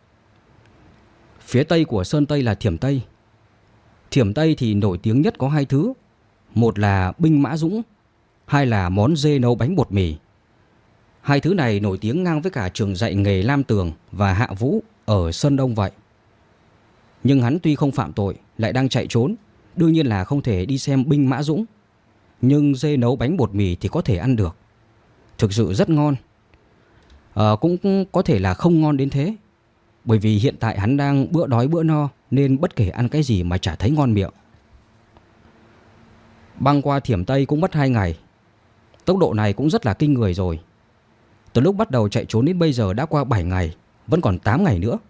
S1: Phía tây của Sơn Tây là Thiểm Tây. Thiểm Tây thì nổi tiếng nhất có 2 thứ. Một là binh mã dũng, 2 là món dê nấu bánh bột mì. 2 thứ này nổi tiếng ngang với cả trường dạy nghề Lam Tường và Hạ Vũ ở Sơn Đông vậy. Nhưng hắn tuy không phạm tội, lại đang chạy trốn, đương nhiên là không thể đi xem binh mã dũng. Nhưng dê nấu bánh bột mì thì có thể ăn được. Thực sự rất ngon. Cũng có thể là không ngon đến thế. Bởi vì hiện tại hắn đang bữa đói bữa no, nên bất kể ăn cái gì mà chả thấy ngon miệng. Băng qua Thiểm Tây cũng mất 2 ngày. Tốc độ này cũng rất là kinh người rồi. Từ lúc bắt đầu chạy trốn đến bây giờ đã qua 7 ngày, vẫn còn 8 ngày nữa.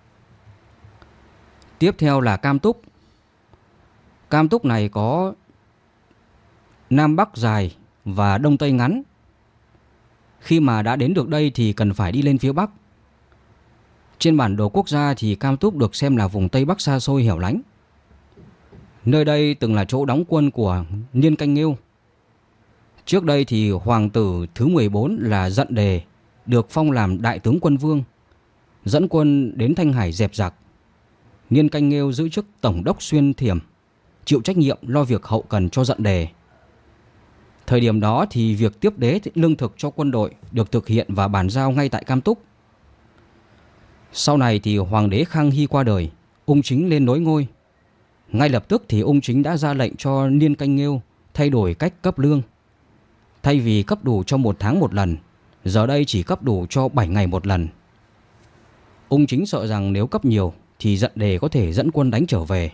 S1: Tiếp theo là Cam Túc. Cam Túc này có Nam Bắc dài và Đông Tây ngắn. Khi mà đã đến được đây thì cần phải đi lên phía Bắc. Trên bản đồ quốc gia thì Cam Túc được xem là vùng Tây Bắc xa xôi hẻo lánh. Nơi đây từng là chỗ đóng quân của Niên Canh Nghêu. Trước đây thì hoàng tử thứ 14 là Dận Đề được phong làm đại tướng quân vương, dẫn quân đến Thanh Hải dẹp giặc. Niên Canh Nghêu giữ chức tổng đốc xuyên Thiểm, chịu trách nhiệm lo việc hậu cần cho Dận Đề. Thời điểm đó thì việc tiếp đế lương thực cho quân đội được thực hiện và bàn giao ngay tại Cam Túc. Sau này thì hoàng đế Khang Hy qua đời, Ung Chính lên nối ngôi. Ngay lập tức thì Ung Chính đã ra lệnh cho Niên Canh Nghêu thay đổi cách cấp lương. Thay vì cấp đủ cho 1 tháng 1 lần, giờ đây chỉ cấp đủ cho 7 ngày 1 lần. Ung Chính sợ rằng nếu cấp nhiều thì Dận Đề có thể dẫn quân đánh trở về.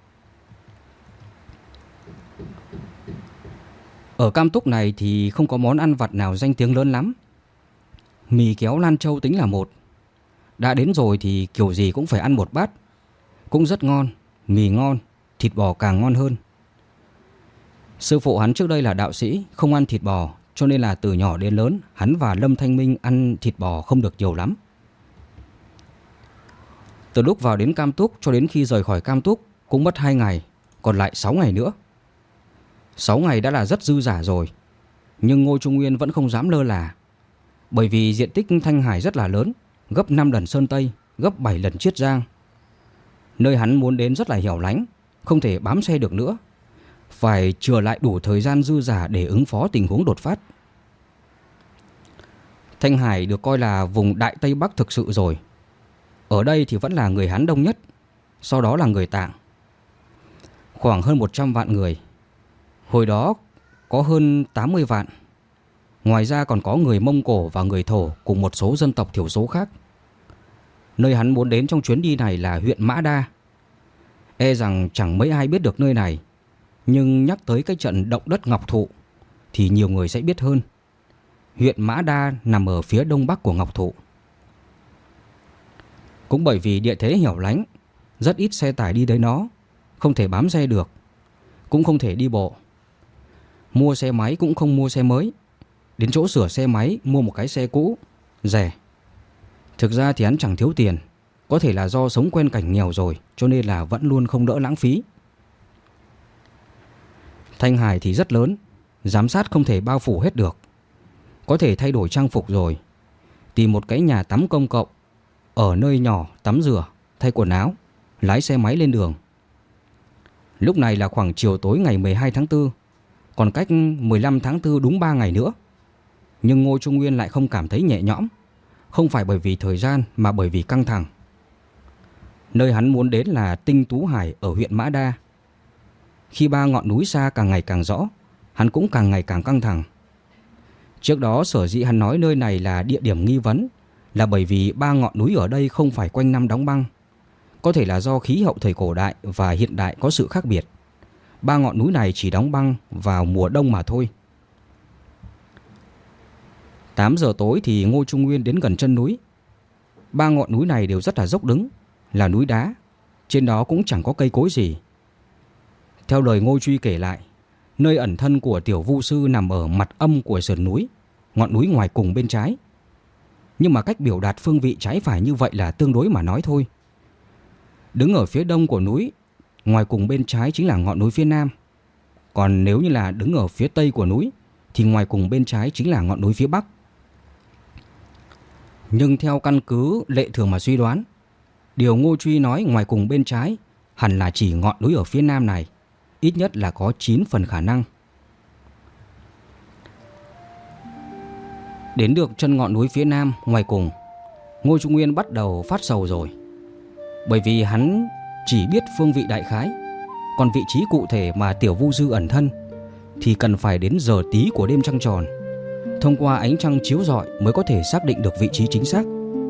S1: Ở Cam Túc này thì không có món ăn vặt nào danh tiếng lớn lắm. Mì kéo Lan Châu tính là một. Đã đến rồi thì kiểu gì cũng phải ăn 1 bát. Cũng rất ngon, mì ngon, thịt bò càng ngon hơn. Sư phụ hắn trước đây là đạo sĩ, không ăn thịt bò, cho nên là từ nhỏ đến lớn hắn và Lâm Thanh Minh ăn thịt bò không được nhiều lắm. Từ lúc vào đến Cam Túc cho đến khi rời khỏi Cam Túc cũng mất 2 ngày, còn lại 6 ngày nữa. 6 ngày đã là rất dư dả rồi. Nhưng Ngô Trung Nguyên vẫn không dám lơ là. Bởi vì diện tích Thanh Hải rất là lớn, gấp 5 lần Sơn Tây, gấp 7 lần Chiết Giang. Nơi hắn muốn đến rất là hẻo lánh, không thể bám xe được nữa. Phải chừa lại đủ thời gian dư dả để ứng phó tình huống đột phát. Thanh Hải được coi là vùng Đại Tây Bắc thực sự rồi. Ở đây thì vẫn là người Hán đông nhất, sau đó là người Tạng. Khoảng hơn 100 vạn người. Hồi đó có hơn 80 vạn. Ngoài ra còn có người Mông Cổ và người Thổ cùng một số dân tộc thiểu số khác. Nơi hắn muốn đến trong chuyến đi này là huyện Mã Đa. E rằng chẳng mấy ai biết được nơi này. Nhưng nhắc tới cái trận động đất Ngọc Thụ thì nhiều người sẽ biết hơn. Huyện Mã Đa nằm ở phía đông bắc của Ngọc Thụ. Cũng bởi vì địa thế hẻo lánh, rất ít xe tải đi tới nó, không thể bám xe được, cũng không thể đi bộ. Mua xe máy cũng không mua xe mới. Đến chỗ sửa xe máy mua một cái xe cũ, rẻ. Thực ra thì hắn chẳng thiếu tiền. Có thể là do sống quen cảnh nghèo rồi, cho nên là vẫn luôn không đỡ lãng phí. Thanh Hải thì rất lớn, giám sát không thể bao phủ hết được. Có thể thay đổi trang phục rồi, tìm một cái nhà tắm công cộng, ở nơi nhỏ tắm rửa, thay quần áo, lái xe máy lên đường. Lúc này là khoảng chiều tối ngày 12 tháng 4, còn cách 15 tháng 4 đúng 3 ngày nữa. Nhưng Ngô Trung Nguyên lại không cảm thấy nhẹ nhõm, không phải bởi vì thời gian mà bởi vì căng thẳng. Nơi hắn muốn đến là Tinh Tú Hải ở huyện Mã Đa. Khi ba ngọn núi xa càng ngày càng rõ, hắn cũng càng ngày càng căng thẳng. Trước đó sở dĩ hắn nói nơi này là địa điểm nghi vấn là bởi vì ba ngọn núi ở đây không phải quanh năm đóng băng. Có thể là do khí hậu thời cổ đại và hiện đại có sự khác biệt. Ba ngọn núi này chỉ đóng băng vào mùa đông mà thôi. 8 giờ tối thì Ngô Trung Nguyên đến gần chân núi. Ba ngọn núi này đều rất là dốc đứng, là núi đá. Trên đó cũng chẳng có cây cối gì. Theo lời Ngô Truy kể lại, nơi ẩn thân của Tiểu Vu Sư nằm ở mặt âm của sườn núi, ngọn núi ngoài cùng bên trái. Nhưng mà cách biểu đạt phương vị trái phải như vậy là tương đối mà nói thôi. Đứng ở phía đông của núi, ngoài cùng bên trái chính là ngọn núi phía nam. Còn nếu như là đứng ở phía tây của núi thì ngoài cùng bên trái chính là ngọn núi phía bắc. Nhưng theo căn cứ lệ thường mà suy đoán, điều Ngô Truy nói ngoài cùng bên trái hẳn là chỉ ngọn núi ở phía nam này. Ít nhất là có 9 phần khả năng. Đến được chân ngọn núi phía nam ngoài cùng, Ngô Trung Nguyên bắt đầu phát sầu rồi. Bởi vì hắn chỉ biết phương vị đại khái, còn vị trí cụ thể mà Tiểu Vu Sư ẩn thân thì cần phải đến giờ tí của đêm trăng tròn. Thông qua ánh trăng chiếu rọi mới có thể xác định được vị trí chính xác.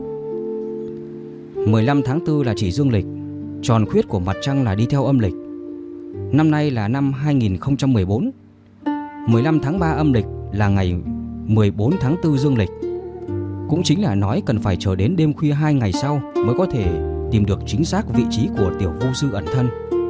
S1: 15 tháng 4 là chỉ dương lịch, tròn khuyết của mặt trăng là đi theo âm lịch. Năm nay là năm 2014. 15 tháng 3 âm lịch là ngày 14 tháng 4 dương lịch. Cũng chính là nói cần phải chờ đến đêm khuya 2 ngày sau mới có thể tìm được chính xác vị trí của Tiểu Vu Sư ẩn thân.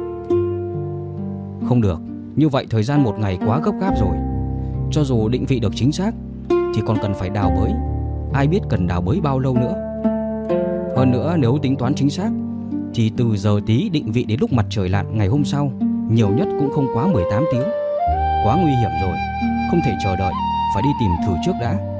S1: Không được, như vậy thời gian 1 ngày quá gấp gáp rồi. Cho dù định vị được chính xác thì còn cần phải đào bới. Ai biết cần đào bới bao lâu nữa. Hơn nữa nếu tính toán chính xác thì từ giờ tí định vị đến lúc mặt trời lặn ngày hôm sau nhiều nhất cũng không quá 18 tiếng. Quá nguy hiểm rồi, không thể chờ đợi, phải đi tìm thử trước đã.